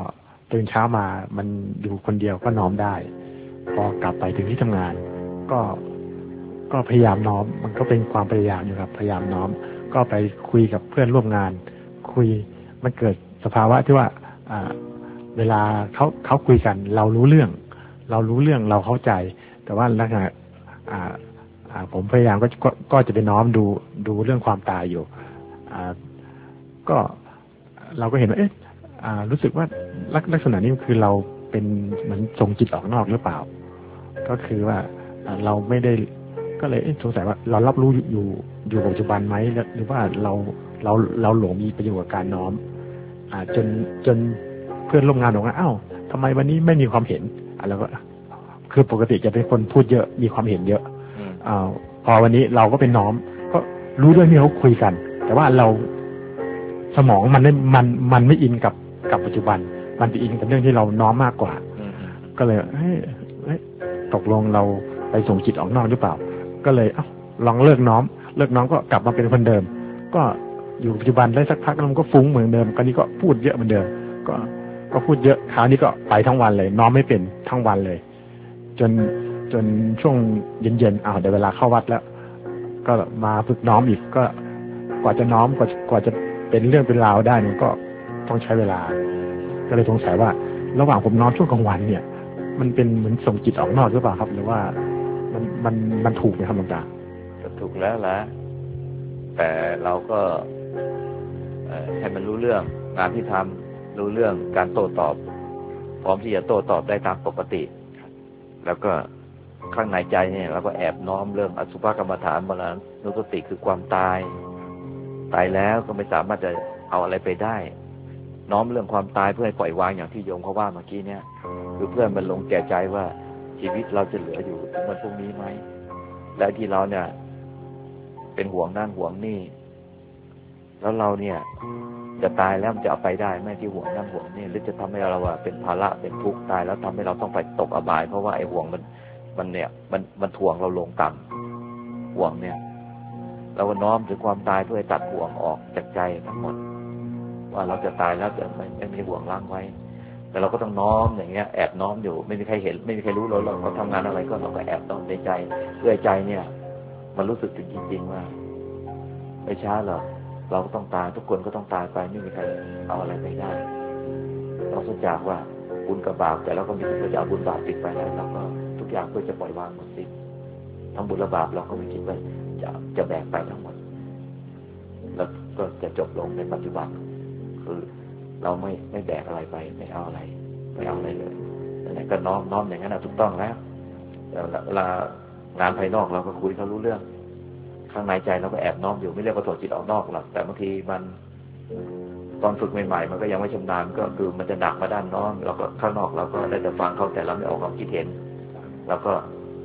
Speaker 4: ตื่นเช้ามามันอยู่คนเดียวก็น้อมได้พอกลับไปถึงที่ทำงานก็พยายามน้อมมันก็เป็นความพยายามอยู่ครับพยายามน้อมก็ไปคุยกับเพื่อนร่วมงานคุยมันเกิดสภาวะที่ว่าเวลาเขาคุยกันเรารู้เรื่องเราเข้าใจแต่ว่าลักษณะผมพยายามก็จะไปน้อมดูเรื่องความตายอยู่ก็เราก็เห็นว่ารู้สึกว่าลักษณะนี้คือเราเป็นเหมือนส่งจิตออกนอกหรือเปล่าก็คือว่าเราไม่ได้ก็เลยสงสัยว่าเรารับรู้อยู่ปัจจุบันไหมหรือว่าเราหลงมีประโยชน์กับการน้อมจนเพื่อนร่วมงานบอกว่าอ้าวทำไมวันนี้ไม่มีความเห็นแล้วก็คือปกติจะเป็นคนพูดเยอะมีความเห็นเยอะพอวันนี้เราก็เป็นน้อมก็รู้ด้วยที่เขาคุยกันแต่ว่าเราสมองมันไม่อินกับปัจจุบันมันจะอินกับเรื่องที่เราน้อมมากกว่าก็เลยตกลงเราไปส่งจิตออกนอกหรือเปล่าก็เลยลองเลิกน้อมก็กลับมาเป็นคนเดิมก็อยู่ปัจจุบันได้สักพักแล้วมันก็ฟุ้งเหมือนเดิมคราวนี้ก็พูดเยอะเหมือนเดิมก็พูดเยอะคราวนี้ก็ไปทั้งวันเลยน้อมไม่เป็นทั้งวันเลยจนช่วงเย็นๆเดี๋ยวเวลาเข้าวัดแล้วก็มาฝึกน้อมอีกก็กว่าจะน้อมกว่าจะเป็นเรื่องเป็นราวได้มันก็ต้องใช้เวลาก็เลยสงสัยว่าระหว่างผมน้อมช่วงกลางวันเนี่ยมันเป็นเหมือนส่งจิตออกนอกหรือเปล่าครับหรือว่ามันถูกไหมครับหลวงตา
Speaker 2: ก็ถูกแล้วล่ะแต่เราก็ให้มันรู้เรื่องงานที่ทำรู้เรื่องการโต้ตอบพร้อมที่จะโต้ตอบได้ตามปกติแล้วก็ข้างในใจเนี่ยเราก็แอบน้อมเรื่องอสุภกรรมฐานมรณุสติคือความตายแล้วก็ไม่สามารถจะเอาอะไรไปได้น้อมเรื่องความตายเพื่อให้ปล่อยวางอย่างที่โยมเขาว่าเมื่อกี้เนี่ยคือเพื่อมันลงแก่ใจว่าชีวิตเราจะเหลืออยู่ถึงวันพรุ่งนี้ไหมและที่เราเนี่ยเป็นห่วงนั่นห่วงนี่แล้วเราเนี่ยจะตายแล้วมันจะเอาไปได้ไหมที่ห่วงนั่นห่วงนี่หรือจะทำให้เราเป็นภาระเป็นทุกข์ตายแล้วทำให้เราต้องไปตกอบายเพราะว่าไอ้ห่วงมันถ่วงเราลงต่ำห่วงเนี่ยเราก็น้อมถึงความตายเพื่อตัดห่วงออกจากใจทั้งหมดว่าเราจะตายแล้วจะไม่มีห่วงล้างไว้แต่เราก็ต้องน้อมอย่างเงี้ยแอบน้อมอยู่ไม่มีใครเห็นไม่มีใครรู้เราทำงานอะไรก็เราก็แอบน้อมในใจเพื่อใจเนี่ยมันรู้สึกถึงจริงๆว่าไม่ช้าหรอกเราก็ต้องตายทุกคนก็ต้องตายไปไม่มีใครเอาอะไรไปได้เราสัญญาว่าบุญกับบาปแต่เราก็มีสิทธิ์จะเอาบุญบาปติดไปแล้วเราก็ทุกอย่างเพื่อจะปล่อยวางหมดสิ้นทั้งบุญและบาปเราก็ไม่คิดว่าจะแบกไปทั้งหมดแล้วก็จะจบลงในปัจจุบันคือเราไม่แบกอะไรไปไม่เอาอะไรเลยแต่ก็น้อมอย่างนั้นถูกต้องแล้วแต่เวลางานภายนอกเราก็คุยเขารู้เรื่องข้างในใจเราก็แอบน้อมอยู่ไม่เรียกว่าถอดจิตออกนอกหรอกแต่บางทีมันตอนฝึกใหม่ๆมันก็ยังไม่ชำนาญก็คือมันจะหนักมาด้านน้อมเราก็ข้างนอกเราก็ได้แต่ฟังเขาแต่เราไม่ออกความคิดเห็นแล้วก็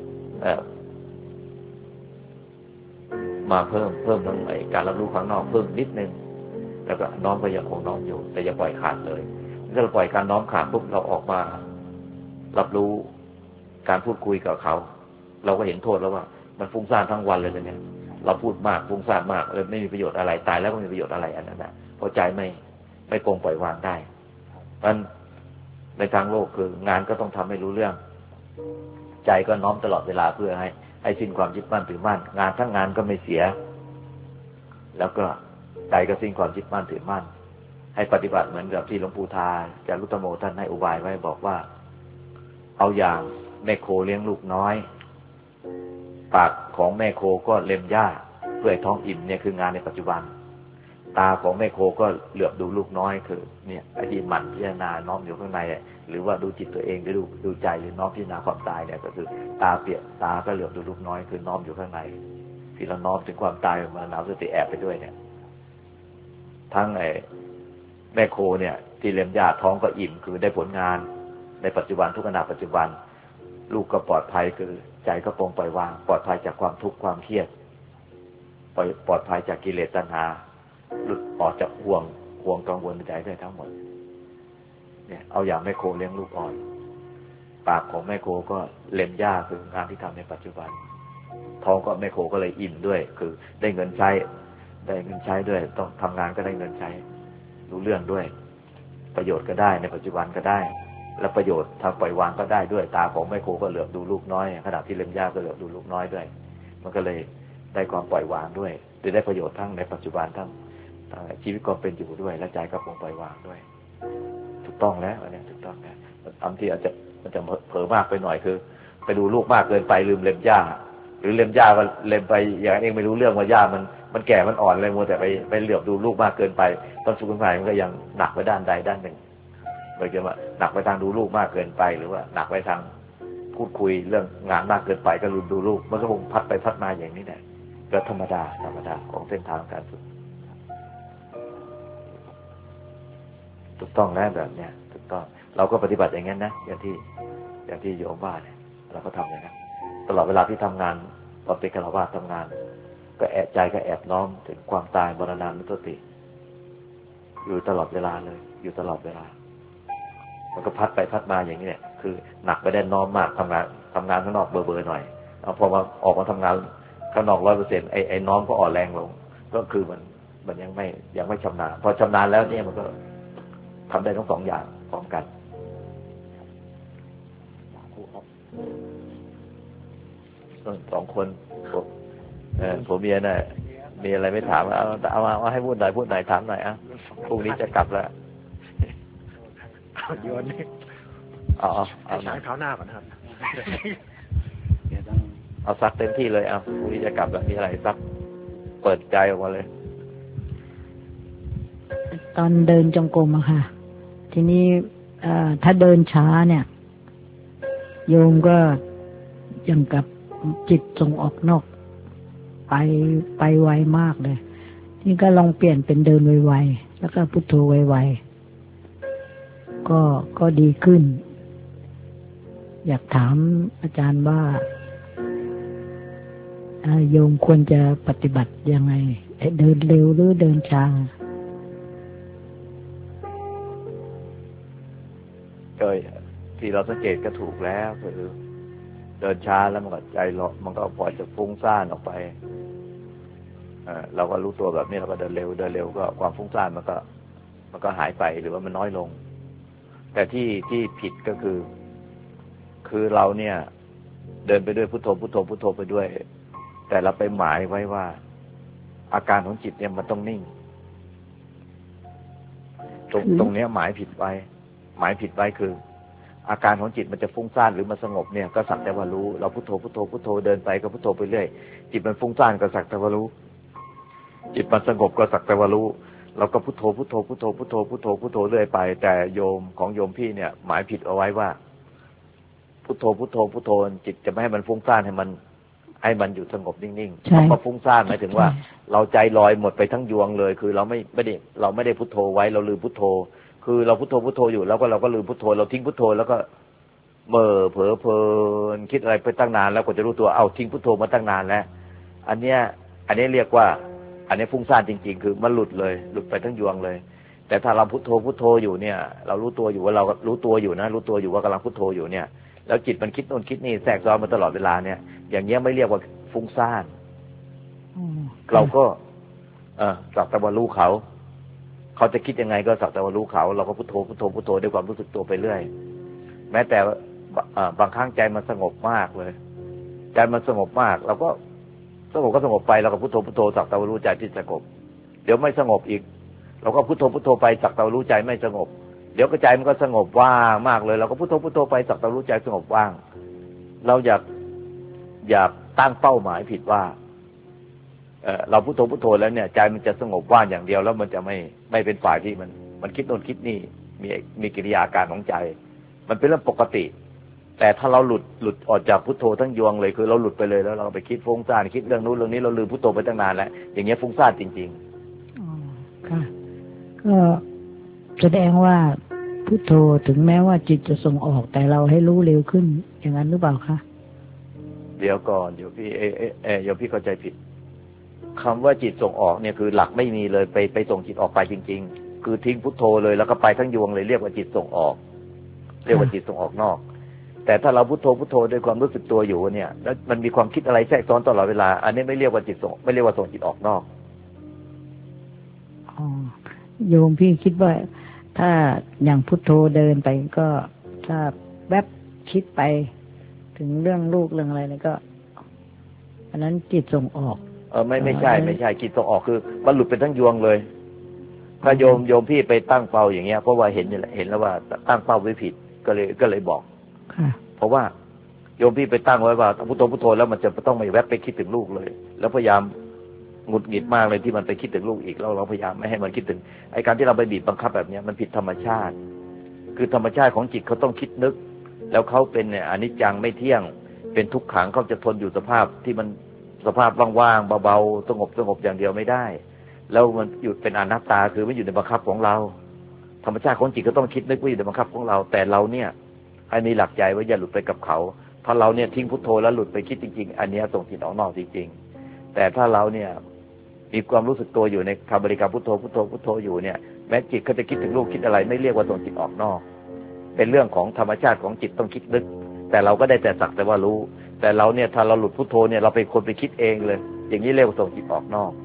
Speaker 2: มาเพิ่มทั้งการรับรู้ข้างนอกเพิ่มนิดนึงแล้วก็น้อมก็ยังคงน้อมอยู่แต่อย่าปล่อยขาดเลยถ้าเราปล่อยการน้อมขาดปุ๊บเราออกมารับรู้การพูดคุยกับเขาเราก็เห็นโทษแล้วว่ามันฟุ้งซ่านทั้งวันเลยเนี่ยเราพูดมากฟุ้งซ่านมากเลยไม่มีประโยชน์อะไรตายแล้วก็ไม่มีประโยชน์อะไรอันนั้นนะเพราะใจไม่ปรงปล่อยวางได้มันในทางโลกคืองานก็ต้องทำให้รู้เรื่องใจก็น้อมตลอดเวลาเพื่อให้สิ้นความยึดมั่นถือมั่นงานทั้งงานก็ไม่เสียแล้วก็ใจก็สิ้นความยึดมั่นถือมั่นให้ปฏิบัติเหมือนกับที่หลวงปู่ทาจารุตโมท่านให้อุบายไว้บอกว่าเอาอย่างแม่โคเลี้ยงลูกน้อยปากของแม่โคก็เล็มหญ้าเพื่อให้ท้องอิ่มเนี่ยคืองานในปัจจุบันตาของแม่โคก็เหลือบดูลูกน้อยคือเนี่ยไอ้ที่หมั่นพิจารณาน้อมอยู่ข้างในหรือว่าดูจิตตัวเองหรือดูใจหรือน้อมพิจารณาความตายเนี่ยก็คือตาก็เหลือบดูลูกน้อยคือน้อมอยู่ข้างในที่เราน้อมถึงความตายมาน้อมสติแอบไปด้วยเนี่ยทั้งไอ้แม่โคเนี่ยที่เล็มหญ้าท้องก็อิ่มคือได้ผลงานในปัจจุบันทุกขณะปัจจุบันลูกก็ปลอดภัยคือใจก็ปรงปล่อยวางปลอดภัยจากความทุกข์ความเครียดปลอดภัยจากกิเลสตัณหาหลุดออกจากห่วงกังวลในใจได้ทั้งหมดเนี่ยเอาอย่างแม่โคเลี้ยงลูกอ่อนปากของแม่โคก็เล็มหญ้าคืองานที่ทำในปัจจุบันท้องก็แม่โคก็เลยอิ่มด้วยคือได้เงินใช้ด้วยต้องทำงานก็ได้เงินใช้รู้เรื่องด้วยประโยชน์ก็ได้ในปัจจุบันก็ได้และประโยชน์ทางปล่อยวางก็ได้ด้วยตาของแม่ครูก็เหลือบดูลูกน้อยขณะที่เล็มหญ้าก็เหลือบดูลูกน้อยด้วยมันก็เลยได้ความปล่อยวางด้วยได้ประโยชน์ทั้งในปัจจุบันทั้งชีวิตความเป็นอยู่ด้วยและใจก็คงปล่อยวางด้วยถูกต้องแล้วอันนี้ถูกต้องแล้วบางทีอาจจะมันจะเผลอมากไปหน่อยคือไปดูลูกมากเกินไปลืมเล็มหญ้าหรือเล็มหญ้าก็เล็มไปอย่างนั้นเองไม่รู้เรื่องว่าหญ้ามันแก่มันอ่อนเลยมัวแต่ไปเหลือบดูลูกมากเกินไปตอนสุขภาพมันก็ยังหนักไปด้านใดด้านหนึ่งโดยเฉพาะหนักไปทางดูลูกมากเกินไปหรือว่าหนักไปทางพูดคุยเรื่องงานมากเกินไปก็ลืมดูลูกมันก็คงพัดไปพัดมาอย่างนี้แหละก็ธรรมดาของเส้นทางการฝึกถูกต้องแล้วแบบเนี้ยถูกต้องเราก็ปฏิบัติอย่างนั้นนะอย่างที่โยมว่าเนี่ยเราก็ทำอย่างนั้นตลอดเวลาที่ทำงานตอนเป็นฆราวาสทำงานก็แอบใจก็แอบน้อมถึงความตายมรณานุสติอยู่ตลอดเวลาเลยอยู่ตลอดเวลามันก็พัดไปพัดมาอย่างนี้แหละคือหนักไปได้น้อมมากทำงานข้างนอกเบอร์หน่อยเอาพอมาออกมาทำงานข้างนอก 100% ไอ้น้อมก็อ่อนแรงลงก็คือมันยังไม่ชำนาญพอชำนาญแล้วเนี่ยมันก็ทำได้ทั้งสองอย่างพร้อมกันสองคนผมเมียน่ะมีอะไรไม่ถามเอาให้พูดหน่อยถามหน่อยอ่ะพรุ่งนี้จะกลับแล้ว
Speaker 4: โยนนี่เอาช้างเท้าหน้าก่อนนะครับ
Speaker 2: เอาซักเต็มที่เลยเอาพรุ่งนี้จะกลับแล้วมีอะไรซักเปิดใจออกมาเลย
Speaker 5: ตอนเดินจงกรมอะค่ะทีนี้ถ้าเดินช้าเนี่ยโยมก็ยังกับจิตส่งออกนอกไปไวมากเลยนี่ก็ลองเปลี่ยนเป็นเดินไวๆแล้วก็พุทโธไวๆก็ดีขึ้นอยากถามอาจารย์ว่าโยมควรจะปฏิบัติยังไงเดินเร็วหรือเดินช้า
Speaker 2: ก็ที่เราสังเกตก็ถูกแล้วคือเดินช้าแล้วมันก็ใจมันก็ปล่อยจะฟุ้งซ่านออกไปเราก็รู้ตัวแบบนี้เราก็เดินเร็วก็ความฟุ้งซ่านมันก็หายไปหรือว่ามันน้อยลงแต่ที่ผิดก็คือเราเนี่ยเดินไปด้วยพุทโธไปด้วยแต่เราไปหมายไว้ว่าอาการของจิตเนี่ยมันต้องนิ่งตรงนี้หมายผิดไว้คืออาการของจิตมันจะฟุ้งซ่านหรือมันสงบเนี่ยก็สักแต่ว่ารู้เราพุทโธเดินไปก็พุทโธไปเรื่อยจิตมันฟุ้งซ่านก็สักแต่ว่ารู้จิตมันสงบก็สักแต่ว่ารู้เราก็พุทโธเรื่อยไปแต่โยมพี่เนี่ยหมายผิดเอาไว้ว่าพุทโธจิตจะไม่ให้มันฟุ้งซ่านให้มันอยู่สงบนิ่งๆเพราะฟุ้งซ่านหมายถึงว่าเราใจลอยหมดไปทั้งยวงเลยคือเราไม่ได้พุทโธไว้เราลืมพุทโธคือเราพุทโธอยู่แล้วก็เราก็ลืมพุทโธเราทิ้งพุทโธแล้วก็เม่อเผลอเพลินคิดอะไรไปตั้งนานแล้วกว่าจะรู้ตัวทิ้งพุทโธมาตั้งนานแล้วอันนี้เรียกว่าอันนี้ฟุ้งซ่านจริงๆคือมันหลุดไปทั้งยวงเลยแต่ถ้าเราพุทโธอยู่เนี่ยเรารู้ตัวอยู่ว่าเรารู้ตัวอยู่ว่ากำลังพุทโธอยู่เนี่ยแล้วจิตมันคิดโน่นคิดนี่แทรกซ้อนมาตลอดเวลาเนี่ยอย่างเงี้ยไม่เรียกว่าฟุ้งซ่านเราก็สักแต่ว่ารู้เขาจะคิดยังไงก็สักแต่ว่ารู้เขาเราก็พุทโธด้วยความรู้สึกตัวไปเรื่อยแม้แต่บางครั้งใจมันสงบมากเลยใจมันสงบมากเราก็สงบไปเราก็พุทโธสักแต่ว่ารู้ใจที่สงบเดี๋ยวไม่สงบอีกเราก็พุทโธไปสักแต่ว่ารู้ใจไม่สงบเดี๋ยวกระใจมันก็สงบว่างมากเลยเราก็พุทโธไปสักแต่ว่ารู้ใจสงบว่างเราอยากตั้งเป้าหมายผิดว่าเราพุทโธแล้วเนี่ยใจมันจะสงบว่างอย่างเดียวแล้วมันจะไม่เป็นฝ่ายที่มันคิดโน่นคิดนี่มีกิริยาการของใจมันเป็นเรื่องปกติแต่ถ้าเราหลุดออกจากพุทโธทั้งยวงเลยคือเราหลุดไปเลยแล้วเราไปคิดฟุ้งซ่านคิดเรื่องนู้นเรื่องนี้เราลืมพุทโธไปตั้งนานแล้วอย่างเงี้ยฟุ้งซ่านจริงๆ
Speaker 5: อ๋อค่ะก็แสดงว่าพุทโธถึงแม้ว่าจิตจะส่งออกแต่เราให้รู้เร็วขึ้นอย่างนั้นหรือเปล่าคะ
Speaker 2: เดี๋ยวก่อนเดี๋ยวพี่เข้าใจผิดคำว่าจิตส่งออกเนี่ยคือหลักไม่มีเลยไปส่งจิตออกไปจริงๆคือทิ้งพุทโธเลยแล้วก็ไปทั้งยวงเลยเรียกว่าจิตส่งออกเรียกว่าจิตส่งออกนอกแต่ถ้าเราพุทโธด้วยความรู้สึกตัวอยู่เนี่ยแล้วมันมีความคิดอะไรแทรกซ้อนตลอดเวลาอันนี้ไม่เรียกว่าจิตส่งไม่เรียกว่าส่งจิตออกนอก
Speaker 5: อ๋อโยมพี่คิดว่าถ้าอย่างพุทโธเดินไปก็ถ้าแวบคิดไปถึงเรื่องลูกเรื่องอะไรนี่ก็อันนั้นจิตส่งออก
Speaker 2: ไม่ใช่จิตส่งออกคือมันหลุดเป็นทั้งยวงเลยถ้าโยมพี่ไปตั้งเป้าอย่างเงี้ยเพราะว่าเห็นแล้วว่าตั้งเป้าไว้ผิดก็เลยบอกเพราะว่าโยมพี่ไปตั้งไว้ว่าพุทโธพุทโธแล้วมันจะต้องไม่แวบไปคิดถึงลูกเลยแล้วพยายามหงุดหงิดมากเลยที่มันไปคิดถึงลูกอีกแล้วเราพยายามไม่ให้มันคิดถึงไอ้การที่เราไปบีบบังคับแบบนี้มันผิดธรรมชาติคือธรรมชาติของจิตเขาต้องคิดนึกแล้วเขาเป็นอนิจจังไม่เที่ยงเป็นทุกขังเขาจะทนอยู่สภาพที่มันสภาพว่างๆเบาๆสงบอย่างเดียวไม่ได้แล้วมันหยุดเป็นอนัตตาคือไม่อยู่ในบังคับของเราธรรมชาติของจิตก็ต้องคิดนึกว่าอยู่ในบังคับของเราแต่เราเนี่ยให้มีหลักใจว่าอย่าหลุดไปกับเขาถ้าเราเนี่ยทิ้งพุทโธแล้วหลุดไปคิดจริงๆอันนี้ส่งจิตออกนอกจริงๆแต่ถ้าเราเนี่ยมีความรู้สึกตัวอยู่ในคำบริกรรมพุทโธพุทโธพุทโธอยู่เนี่ยแม้จิตเขาจะคิดถึงลูกคิดอะไรไม่เรียกว่าส่งจิตออกนอกเป็นเรื่องของธรรมชาติของจิตต้องคิดนึกแต่เราก็ได้แต่สักแต่ว่ารู้แต่เราเนี่ยถ้าเราหลุดพุทโธเนี่ยเราเป็นคนไปคิดเองเลยอย่างนี้เรียกว่าส่งจิตออกนอก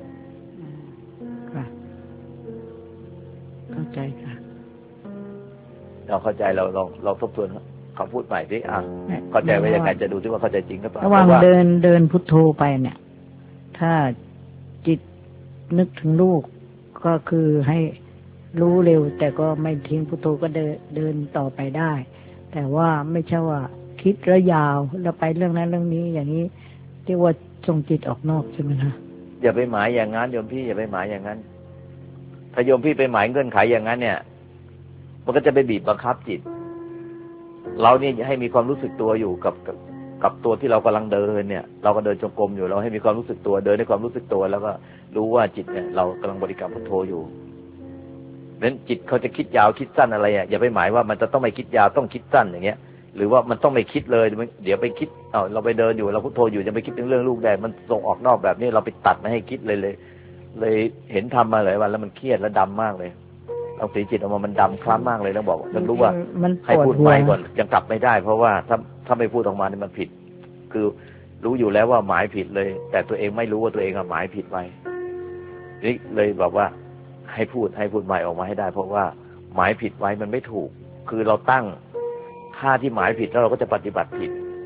Speaker 5: เข้าใจค่ะ
Speaker 2: เราเข้าใจเราทบทวนเขาพูดใหม่สิเข้าใจไว้ยังไงจะดูที่ว่าเข้าใจจริงหรือเปล่า
Speaker 5: ระหว่างเดินพุทโธไปเนี่ยถ้าจิตนึกถึงลูกก็คือให้รู้เร็วแต่ก็ไม่ทิ้งพุทโธก็เดินต่อไปได้แต่ว่าไม่ใช่ว่าคิดระยาวแล้วไปเรื่องนั้นเรื่องนี้อย่างนี้ที่ว่าส่งจิตออกนอกใช่ไหมคะ
Speaker 2: อย่าไปหมายอย่างนั้นโยมพี่อย่าไปหมายอย่างนั้นถ้าโยมพี่ไปหมายเงื่อนไขอย่างนั้นเนี่ยมันก็จะไปบีบบังคับจิตเราเนี่ยให้มีความรู้สึกตัวอยู่กับตัวที่เรากำลังเดินเนี่ยเราก็เดินจงกรมอยู่เราให้มีความรู้สึกตัวเดินในความรู้สึกตัวแล้วก็รู้ว่าจิตเนี่ยเรากำลังบริกรรมพุทโธอยู่นั้นจิตเขาจะคิดยาวคิดสั้นอะไรอย่าไปหมายว่ามันจะต้องไม่คิดยาวต้องคิดสั้นอย่างเงี้ยหรือว่ามันต้องไม่คิดเลยเดี๋ยวไปคิดเราไปเดินอยู่เราพุทโธอยู่จะไปคิดถึงเรื่องลูกแดดมันส่งออกนอกแบบนี้เราไปตัดไม่ให้คิดเลยเห็นทำมาหลายวันแล้วมันเครียดและดำมากเลยเอาสีจิตออกมามันดำคล้ำมากเลยแล้วบอกมันรู้ว่าให้พูดใหม่ก่อนยังกลับไม่ได้เพราะว่าถ้าไม่พูดออกมาเนี่ยมันผิดคือรู้อยู่แล้วว่าหมายผิดเลยแต่ตัวเองไม่รู้ว่าตัวเองหมายผิดไปนี่เลยบอกว่าให้พูดใหม่ออกมาให้ได้เพราะว่าหมายผิดไว้มันไม่ถูกคือเราตั้งท่าที่หมายผิดแล้วเราก็จะปฏิบัติผิด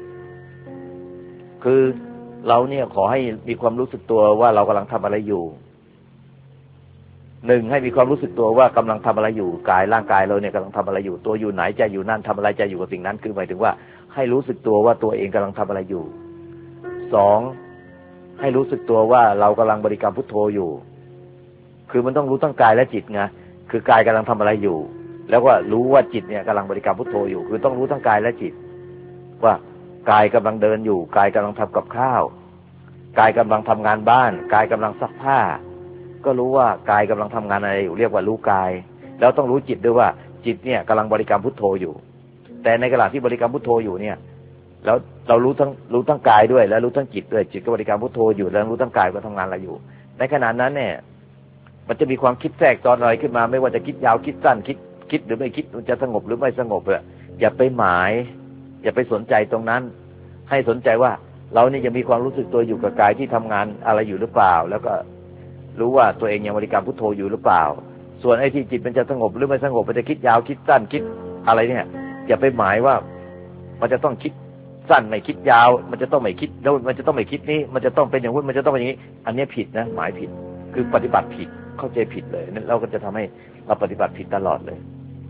Speaker 2: คือเราเนี่ยขอให้มีความรู้สึกตัวว่าเรากำลังทำอะไรอยู่หนึ่งให้มีความรู้สึกตัวว่ากำลังทำอะไรอยู่กายร่างกายเราเนี่ยกำลังทำอะไรอยู่ตัวอยู่ไหนใจอยู่นั่นทำอะไรใจอยู่กับสิ่งนั้นคือหมายถึงว่าให้รู้สึกตัวว่าตัวเองกำลังทำอะไรอยู่สองให้รู้สึกตัวว่าเรากำลังบริกรรมพุทโธอยู่คือมันต้องรู้ทั้งกายและจิตไงคือกายกำลังทำอะไรอยู่แล้วก็รู้ว่าจิตเนี่ยกำลังบริกรรมพุทโธอยู่คือต้องรู้ทั้งกายและจิตว่ากายกำลังเดินอยู่กายกำลังทำกับข้าวกายกำลังทำงานบ้านกายกำลังซักผ้าก็รู้ว่ากายกำลังทำงานอะไรอยู่เรียกว่ารู้กายแล้วต้องรู้จิตด้วยว่าจิตเนี่ยกำลังบริกรรมพุทโธอยู่แต่ในขณะที่บริกรรมพุทโธอยู่เนี่ยแล้วเรารู้ทั้งกายด้วยแล้วรู้ทั้งจิตด้วยจิตก็บริกรรมพุทโธอยู่แล้วรู้ทั้งกายก็ทำงานอะไรอยู่ในขณะนั้นเนี่ยมันจะมีความคิดแทรกซ้อนอะไรขึ้นมาไม่ว่าจะคิดยาวคิดสั้นคิดหรือไม่คิดมันจะสงบหรือไม่สงบอย่าไปหมายอย่าไปสนใจตรงนั้นให้สนใจว่าเรานี่ยังมีความรู้สึกตัวอยู่กับกายที่ทำงานอะไรอยู่หรือเปล่าแล้วก็รู้ว่าตัวเองยังบริกรรมพุทโธอยู่หรือเปล่าส่วนไอ้ที่จิตมันจะสงบหรือไม่สงบมันจะคิดยาวคิดสั้นคิดอะไรเนี่ยอย่าไปหมายว่ามันจะต้องคิดสั้นไม่คิดยาวมันจะต้องไม่คิดแล้วมันจะต้องไม่คิดนี้มันจะต้องเป็นอย่างนู้นมันจะต้องเป็นอย่างนี้อันนี้ผิดนะหมายผิดคือปฏิบัติผิดเข้าใจผิดเลยนั่นเราก็จะทำให้เราปฏิบัติผิดตลอดเลย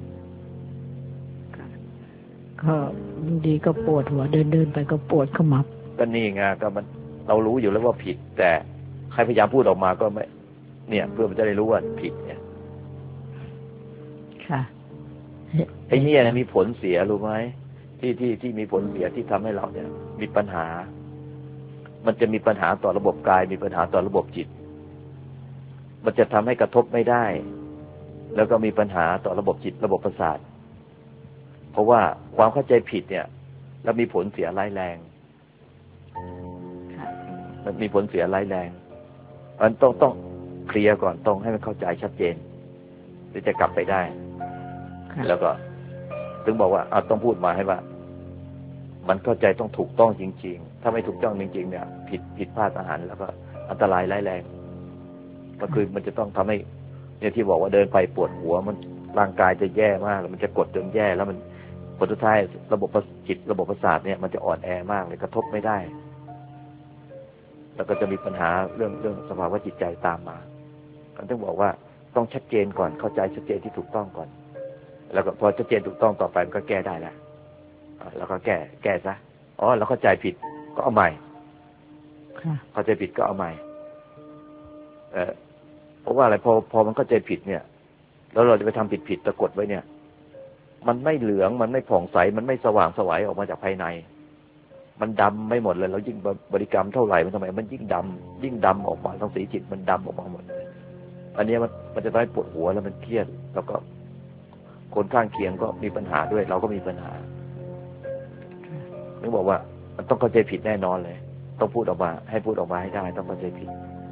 Speaker 5: ก็ดีก็ปวดหัวเดินไปก็ปวดขมับ
Speaker 2: ก็นี่ไงก็มันเรารู้อยู่แล้วว่าผิดแต่ใครพยายามพูดออกมาก็ไม่เนี่ยเพื่อมันจะได้รู้ว่าผิดเนี่ย
Speaker 5: ค่ะ
Speaker 2: ไอ้นี่นะมีผลเสียรู้ไหมที่มีผลเสียที่ทำให้เราเนี่ยมีปัญหามันจะมีปัญหาต่อระบบกายมีปัญหาต่อระบบจิตมันจะทำให้กระทบไม่ได้แล้วก็มีปัญหาต่อระบบจิตระบบประสาทเพราะว่าความเข้าใจผิดเนี่ยแล้วมีผลเสียร้ายแรงมันมีผลเสียร้ายแรงมันต้องเคลียร์ก่อนต้องให้มันเข้าใจชัดเจนถึงจะกลับไปได้แล้วก็ถึงบอกว่าต้องพูดมาให้ว่ามันเข้าใจต้องถูกต้องจริงๆถ้าไม่ถูกต้องจริงๆเนี่ยผิดพลาดอาหารแล้วก็อันตรายร้ายแรงก็คือมันจะต้องทำให้เนี่ยที่บอกว่าเดินไปปวดหัวมันร่างกายจะแย่มากมันจะกดจนแย่แล้วมันผลสุดท้ายระบบจิตระบบประสาทเนี่ยมันจะอ่อนแอมากเลยกระทบไม่ได้แล้วก็จะมีปัญหาเรื่องสภาวะจิตใจตามมาต้องบอกว่าต้องชัดเจนก่อนเข้าใจชัดเจนที่ถูกต้องก่อนแล้วก็พอชัดเจนถูกต้องต่อไปมันก็แก้ได้แล้วแล้วก็แก้ซะเราเข้าใจผิดก็เอาใหม่เข้าใจผิดก็เอาใหม่เพราะว่าอะไรพอมันเข้าใจผิดเนี่ยแล้วเราจะไปทำผิดตะกดไว้เนี่ยมันไม่เหลืองมันไม่ผ่องใสมันไม่สว่างไสวออกมาจากภายในมันดำไม่หมดเลยแล้วยิ่งบริกรรมเท่าไหร่มันทำไมมันยิ่งดำออกมาทั้งสีจิตมันดำออกมาหมดอันนี้มันจะทำให้ปวดหัวแล้วมันเครียดแล้วก็คนข้างเคียงก็มีปัญหาด้วยเราก็มีปัญหานึกบอกว่ามันต้องเข้าใจผิดแน่นอนเลยต้องพูดออกมาให้พูดออกมาให้ได้ต้องเข้าใจผิด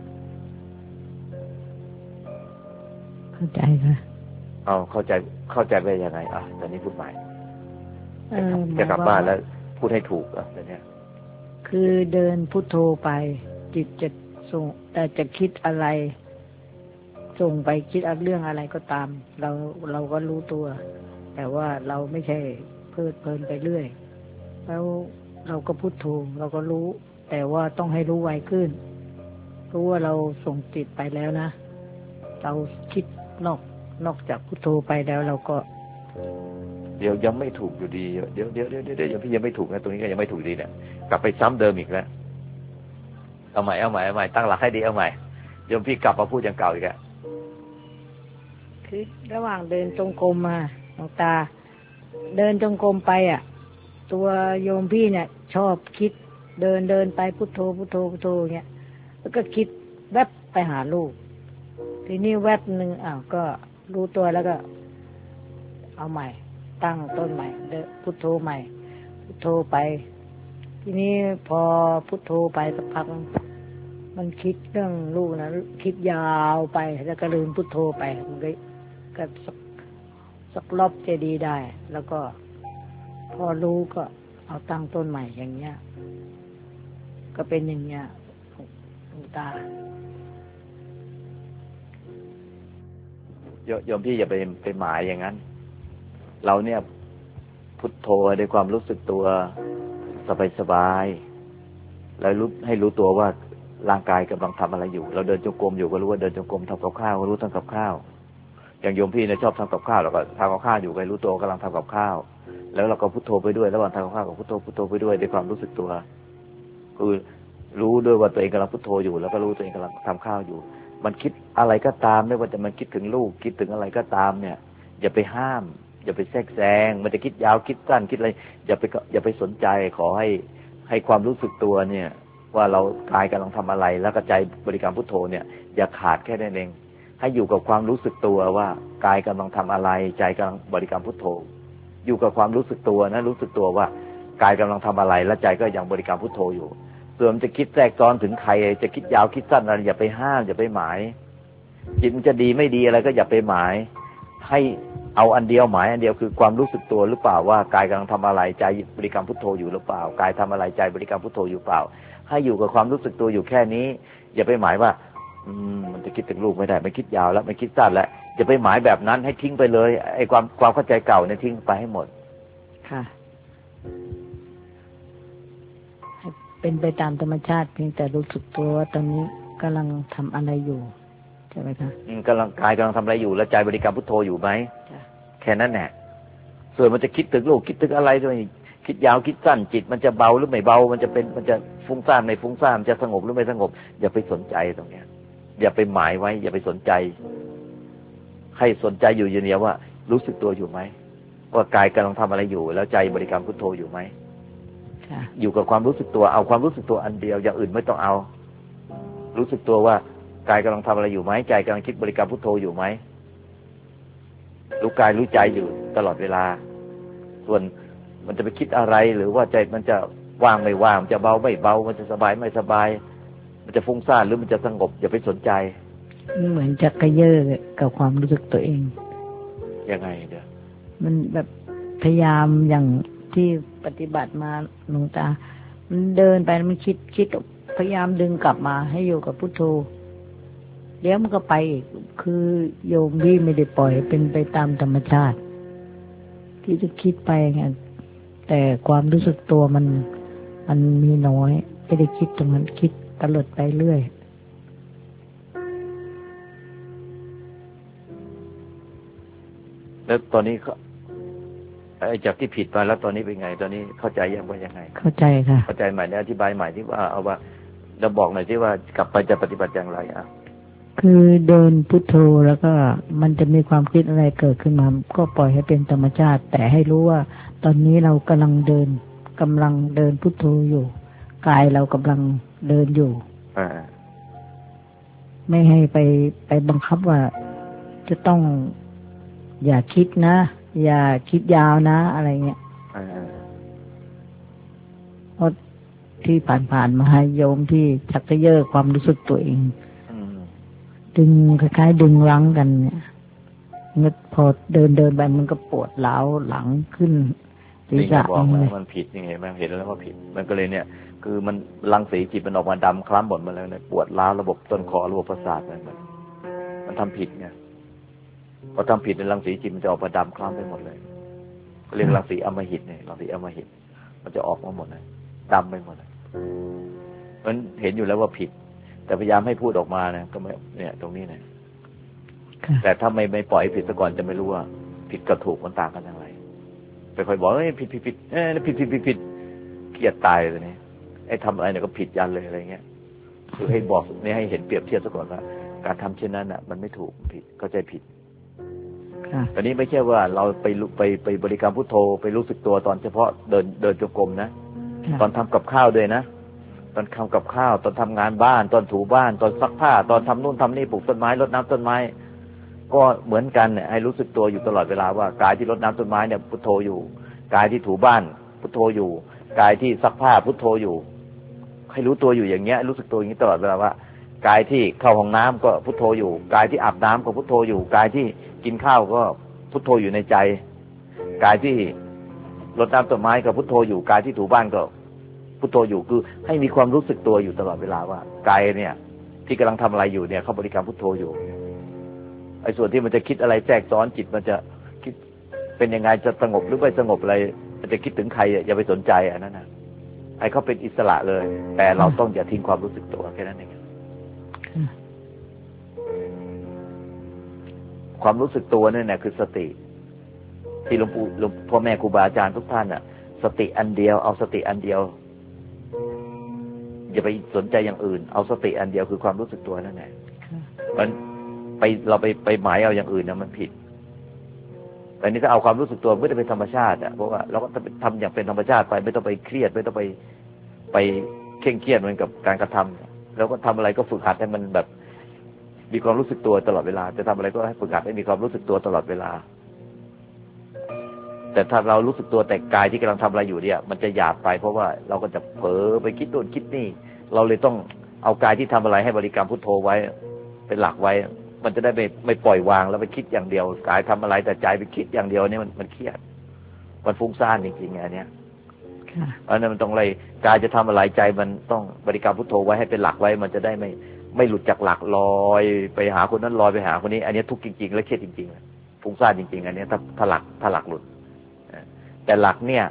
Speaker 5: เข้าใจค่ะ
Speaker 2: เข้าใจไปยังไงตอนนี้พูดใหม่จะกลับบ้านแล้วพูดให้ถูกตอนนี้
Speaker 5: คือเดินพุทโธไปจิตจะส่งแต่จะคิดอะไรส่งไปคิดเรื่องอะไรก็ตามเราก็รู้ตัวแต่ว่าเราไม่ใช่เพลิดเพลินไปเรื่อยแล้วเราก็พุทโธเราก็รู้แต่ว่าต้องให้รู้ไวขึ้นรู้ว่าเราส่งจิตไปแล้วนะเราคิดนอกจากพุทโธไปแล้วเราก็
Speaker 2: เดี๋ยวยังไม่ถูกอยู่ดีเดี๋ยวพี่ยังไม่ถูกนะตรงนี้ก็ยังไม่ถูกดีเนี่ยกลับไปซ้ำเดิมอีกแล้วเอาใหม่ตั้งหลักให้ดีเอาใหม่โยมพี่กลับมาพูดอย่างเก่าอีกแล้ว
Speaker 5: คือระหว่างเดินจงกรมมาหลวงตาเดินจงกรมไปตัวโยมพี่เนี่ยชอบคิดเดินไปพุทโธเงี้ยแล้วก็คิดแวบไปหาลูกทีนี้แวบนึงก็รู้ตัวแล้วก็เอาใหม่ตั้งต้นใหม่พุทโธใหม่พุทโธไปทีนี้พอพุทโธไปสักพักมันคิดเรื่องลูกนะคิดยาวไปแล้วก็ลืมพุทโธไปมันก็สักรอบจะดีได้แล้วก็พอรู้ก็เอาตั้งต้นใหม่อย่างเงี้ยก็เป็นอย่างเงี้ยหลวงตา
Speaker 2: โยมพี่อย่าไปหมายอย่างนั้นเราเนี่ยพุทโธด้วยความรู้สึกตัวสบายแล้วให้รู้ตัวว่าร่างกายกำลังทำอะไรอยู่เราเดินจงกรมอยู่ก็รู้ว่าเดินจงกรมทำกับข้าวก็รู้ทำกับข้าวอย่างโยมพี่เนี่ยชอบทำกับข้าวเราก็ทำกับข้าวอยู่ก็รู้ตัวกำลังทำกับข้าวแล้วเราก็พุทโธไปด้วยระหว่างทำกับข้าวกับพุทโธไปด้วยด้วยความรู้สึกตัวคือรู้ด้วยว่าตัวเองกำลังพุทโธอยู่แล้วก็รู้ตัวเองกำลังทำข้าวอยู่มันคิดอะไรก็ตามไม่ว่าจะมันคิดถึงลูกคิดถึงอะไรก็ตามเนี่ยอย่าไปห้ามอย่าไปแทรกแซงมันจะคิดยาวคิดสั้นคิดอะไรอย่าไปสนใจขอให้ความรู้สึกตัวเนี่ยว่าเรากายกำลังทำอะไรแล้วก็ใจบริกรรมพุทโธเนี่ยอย่าขาดแค่นั้นเองให้อยู่กับความรู้สึกตัวว่ากายกำลังทำอะไรใจกำลังบริกรรมพุทโธอยู่กับความรู้สึกตัวนะรู้สึกตัวว่ากายกำลังทำอะไรและใจก็ยังบริกรรมพุทโธอยู่ส่วนมันจะคิดแทรกซ้อนถึงใครจะคิดยาวคิดสั้นอะไรอย่าไปห้ามอย่าไปหมายจิตมันจะดีไม่ดีอะไรก็อย่าไปหมายให้เอาอันเดียวหมายอันเดียวคือความรู้สึกตัวหรือเปล่าว่ากายกำลังทำอะไรใจบริกรรมพุทโธอยู่หรือเปล่ากายทำอะไรใจบริกรรมพุทโธอยู่เปล่าให้อยู่กับความรู้สึกตัวอยู่แค่นี้อย่าไปหมายว่ามันจะคิดถึงลูกไม่ได้มันคิดยาวแล้วมันคิดสั้นแล้วอย่าไปหมายแบบนั้นให้ทิ้งไปเลยไอ้ความเข้าใจเก่าเนี่ยทิ้งไปให้หมด
Speaker 5: ค่ะเป็นไปตามธรรมชาติเพียงแต่รู้สึกตัวว่าตอนนี้กำลังทำอะไรอยู่ใช่ไหมคะ
Speaker 2: กำลังกายกำลังทำอะไรอยู่แล้วใจบริกรรมพุทโธอยู่ไหมแค่นั้นแหละส่วนมันจะคิดถึงลูกคิดถึงอะไรด้วยคิดยาวคิดสั้นจิตมันจะเบาหรือไม่เบามันจะฟุ้งซ่านไม่ฟุ้งซ่านมันจะสงบหรือไม่สงบอย่าไปสนใจตรงเนี้ยอย่าไปหมายไว้อย่าไปสนใจให้สนใจอยู่อย่างเดียวว่ารู้สึกตัวอยู่ไหมว่ากายกำลังทำอะไรอยู่แล้วใจบริกรรมพุทโธอยู่ไหมอยู่กับความรู้สึกตัวเอาความรู้สึกตัวอันเดียวอย่างอื่นไม่ต้องเอารู้สึกตัวว่ากายกำลังทำอะไรอยู่ไหมใจกำลังคิดบริกรรมพุทโธอยู่ไหมรู้กายรู้ใจอยู่ตลอดเวลาส่วนมันจะไปคิดอะไรหรือว่าใจมันจะว่างไม่ว่างมันจะเบาไม่เบามันจะสบายไม่สบายมันจะฟุ้งซ่านหรือมันจะสงบอย่าไปสนใจ
Speaker 5: เหมือนจะกระเยาะกับความรู้สึกตัวเอง
Speaker 2: ยังไงเดี๋ยว
Speaker 5: มันแบบพยายามอย่างที่ปฏิบัติมาหลวงตามันเดินไปมันคิดพยายามดึงกลับมาให้อยู่กับพุทโธเดี๋ยวมันก็ไปอีกคือโยมที่ไม่ได้ปล่อยเป็นไปตามธรรมชาติที่จะคิดไปไงแต่ความรู้สึกตัวมันมีน้อยไม่ได้คิดตรงนั้นคิดตลอดไปเรื่อย
Speaker 2: แล้วตอนนี้จากที่ผิดไปแล้วตอนนี้เป็นไงตอนนี้เข้าใจยังว่ายังไง
Speaker 5: เข้าใจค่ะ
Speaker 2: เข้าใจใหม่ได้อธิบายใหม่ที่ว่าเอาว่าเราบอกหน่อยที่ว่ากลับไปจะปฏิบัติอย่างไร
Speaker 5: คือเดินพุทโธแล้วก็มันจะมีความคิดอะไรเกิดขึ้นมาก็ปล่อยให้เป็นธรรมชาติแต่ให้รู้ว่าตอนนี้เรากำลังเดินพุทโธอยู่กายเรากำลังเดินอยู่ไม่ให้ไปบังคับว่าจะต้องอย่าคิดนะอย่าคิดยาวนะอะไรเงี้ยเพราะที่ผ่านมาโยมที่ชักจะเยอะความรู้สึกตัวเองดึงคล้ายๆดึงรั้งกันเนี่ยพอเดินไปมันก็ปวดร้าวหลังขึ้นศีรษะ
Speaker 2: เลยมันผิดนี่เห็นไหมเห็นแล้วว่าผิดมันก็เลยเนี่ยคือมันรังสีจิตมันออกมาดำคล้ำหมดมาแล้วเนี่ยปวดร้าวระบบต้นคอระบบประสาทมันทำผิดไงพอทำผิดในรังสีจิตมันจะออกมาดำคล้ำไปหมดเลยเรียกรังสีอำมหิตเนี่ยรังสีอำมหิตมันจะออกมาหมดเลยดำไปหมดเลยมันเห็นอยู่แล้วว่าผิดแต่พยายามให้พูดออกมานะก็ไม่เนี่ยตรงนี้นะแต่ถ้าไม่ปล่อยผิดซะก่อนจะไม่รู้ว่าผิดกับถูกมันต่างกันอย่างไรไปคอยบอกผิดผิดเครียดตายเลยนี่ไอ้ทำอะไรเนี่ยก็ผิดยันเลยอะไรเงี้ยคือให้บอกนี่ให้เห็นเปรียบเทียบซะก่อนว่าการทำเช่นนั้นอ่ะมันไม่ถูกผิดเข้าใจผิดตอนนี้ไม่ใช่ว่าเราไปบริกรรมพุทโธไปรู้สึกตัวตอนเฉพาะเดินจงกรมนะตอนทำกับข้าวด้วยนะตอนทำกับข้าวตอนทำงานบ้านตอนถูบ้านตอนซักผ้าตอนทำนู่นทำนี่ปลูกต้นไม้รดน้ำต้นไม้ก็เหมือนกันเนี่ยให้รู้สึกตัวอยู่ตลอดเวลาว่ากายที่รดน้ำต้นไม้เนี่ยพุทโธอยู่กายที่ถูบ้านพุทโธอยู่กายที่ซักผ้าพุทโธอยู่ให้รู้ตัวอยู่อย่างเงี้ยรู้สึกตัวอย่างนี้ตลอดเวลาว่ากายที่เข้าห้องน้ำก็พุทโธอยู่กายที่อาบน้ำก็พุทโธอยู่กายที่กินข้าวก็พุทโธอยู่ในใจกายที่รดน้ำต้นไม้ก็พุทโธอยู่กายที่ถูบ้านก็พุทโธอยู่คือให้มีความรู้สึกตัวอยู่ตลอดเวลาว่ากายเนี่ยที่กำลังทำอะไรอยู่เนี่ยเขาบริกรรมพุทโธอยู่ไอ้ส่วนที่มันจะคิดอะไรแทรกซ้อนจิตมันจะคิดเป็นยังไงจะสงบหรือไม่สงบอะไรมันจะคิดถึงใครอย่าไปสนใจอันนั้นนะให้เขาเป็นอิสระเลยแต่เราต้องอย่าทิ้งความรู้สึกตัวแค่นั้นเองความรู้สึกตัวนี่แหละคือสติที่หลวงปู่พ่อแม่ครูบาอาจารย์ทุกท่านน่ะสติอันเดียวเอาสติอันเดียวอย่าไปสนใจอย่างอื่นเอาสติอันเดียวคือความรู้สึกตัวนั่นแหละมันเราไปหมายเอาอย่างอื่นนะมันผิดแต่นี่ถ้าเอาความรู้สึกตัวไม่ได้เป็นธรรมชาติอ่ะเพราะว่าเราก็ทำอย่างเป็นธรรมชาติไปไม่ต้องไปเครียดไม่ต้องไปเคร่งเครียดเหมือนกับการกระทำแล้วก็ทำอะไรก็ฝึกหัดให้มันแบบมีความรู้สึกตัวตลอดเวลาจะทำอะไรก็ให้ฝึกหัดให้มีความรู้สึกตัวตลอดเวลาแต่ถ้าเรารู้สึกตัวแต่กายที่กำลังทำอะไรอยู่เนี่ยมันจะหยาบไปเพราะว่าเราก็จะเผลอไปคิดโน่นคิดนี่เราเลยต้องเอากายที่ทำอะไรให้บริกรรมพุทโธไว้เป็นหลักไว้มันจะได้ไม่ปล่อยวางแล้วไปคิดอย่างเดียวกายทำอะไรแต่ใจไปคิดอย่างเดียวนี่มันเครียดมันฟุ้งซ่านจริงๆอันเนี้ยอันนั้นมันต้องเลยกายจะทำอะไรใจมันต้องบริกรรมพุทโธไว้ให้เป็นหลักไว้มันจะได้ไม่หลุดจากหลักลอยไปหาคนนั้นลอยไปหาคนนี้อันนี้ทุกข์จริงๆและเครียดจริงๆฟุ้งซ่านจริงๆอันนี้ถ้าหลักหลุดแต่หลักเนี่ย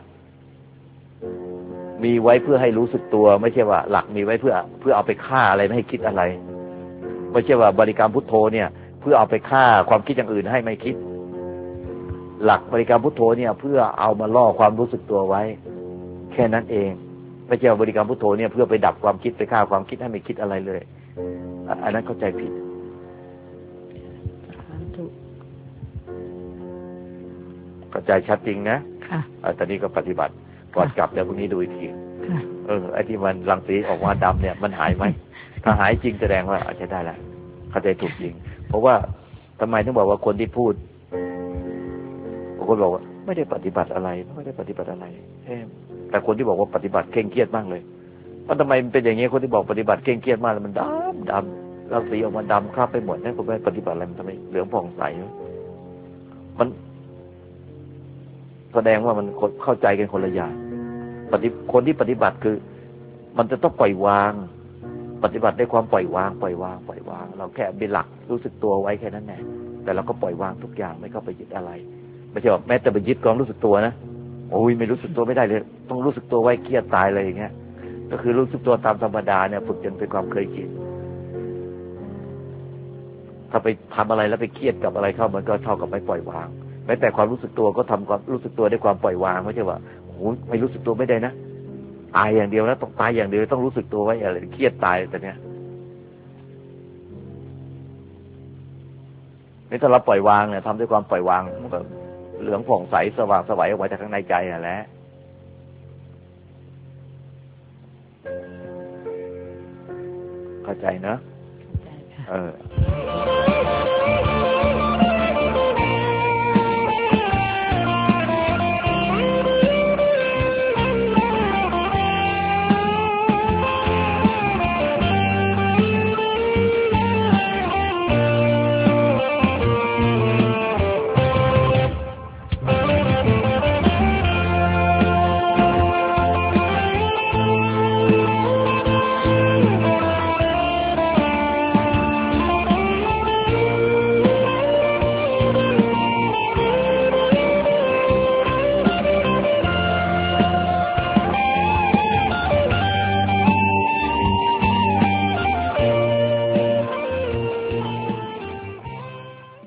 Speaker 2: มีไว้เพื่อให้รู้สึกตัวไม่ใช่ว่าหลักมีไว้เพื่อเอาไปฆ่าอะไรไม่ให้คิดอะไรไม่ใช่ว่าบริกรรมพุทโธเนี่ยเพื่อเอาไปฆ่าความคิดอย่างอื่นให้ไม่คิดหลักบริกรรมพุทโธเนี่ยเพื่อเอามาล่อความรู้สึกตัวไว้แค่นั้นเองไม่ใช่ว่าบริกรรมพุทโธเนี่ยเพื่อไปดับความคิดไปฆ่าความคิดให้ไม่คิดอะไรเลยอันนั้นเข้าใจผิดเข้าใจชัดจริงนะตอนนี้ก็ปฏิบัติก่อนกลับเดี๋ยวพรุ่งนี้ดูอีกทีไอ้ที่มันรังสีออกมาดำเนี่ยมันหายไหมถ้าหายจริงแสดงว่าอาจจะได้แล้วเข้าใจถูกจริงเพราะว่าทำไมถึงบอกว่าคนที่พูดบางคนบอกว่าไม่ได้ปฏิบัติอะไรไม่ได้ปฏิบัติอะไรแต่คนที่บอกว่าปฏิบัติเคร่งเครียดมากเลยว่าทำไมมันเป็นอย่างนี้คนที่บอกปฏิบัติเคร่งเครียดมากแล้วมันดำรังสีออกมาดำคราบไปหมดเนี่ยผมไม่ปฏิบัติอะไรมันทำไมเหลืองผ่องใสมันแสดงว่ามันเข้าใจกันคนละอย่างคนที่ปฏิบัติคือมันจะต้องปล่อยวางปฏิบัติด้วยความปล่อยวางปล่อยวางปล่อยวางเราแค่เป็นหลักรู้สึกตัวไว้แค่นั้นแหละแต่เราก็ปล่อยวางทุกอย่างไม่เข้าไปยึดอะไรไม่ใช่ว่าแม้แต่ไปยึดความรู้สึกตัวนะโอ้ยไม่รู้สึกตัวไม่ได้เลยต้องรู้สึกตัวไว้เครียดตายเลยอย่างเงี้ยก็คือรู้สึกตัวตามธรรมดาเนี่ยฝึกจนเป็นความเคยชินถ้าไปทำอะไรแล้วไปเครียดกับอะไรเข้ามันก็เท่ากับไม่ปล่อยวางแม้แต่ความรู้สึกตัวก็ทำความรู้สึกตัวด้วยความปล่อยวางไม่ใช่ว่าโอ้ยไม่รู้สึกตัวไม่ได้นะตายอย่างเดียวนะต้องตายอย่างเดียวต้องรู้สึกตัวไว้อะไรเครียดตายแต่เนี้ยนี่ถ้าเราปล่อยวางเนี่ยทำด้วยความปล่อยวางมันก็เหลืองผ่องใสสว่างไสวออกมาจากข้างในใจนั่นแหละเข้าใจเนอะ
Speaker 5: เข้าใจค่ะ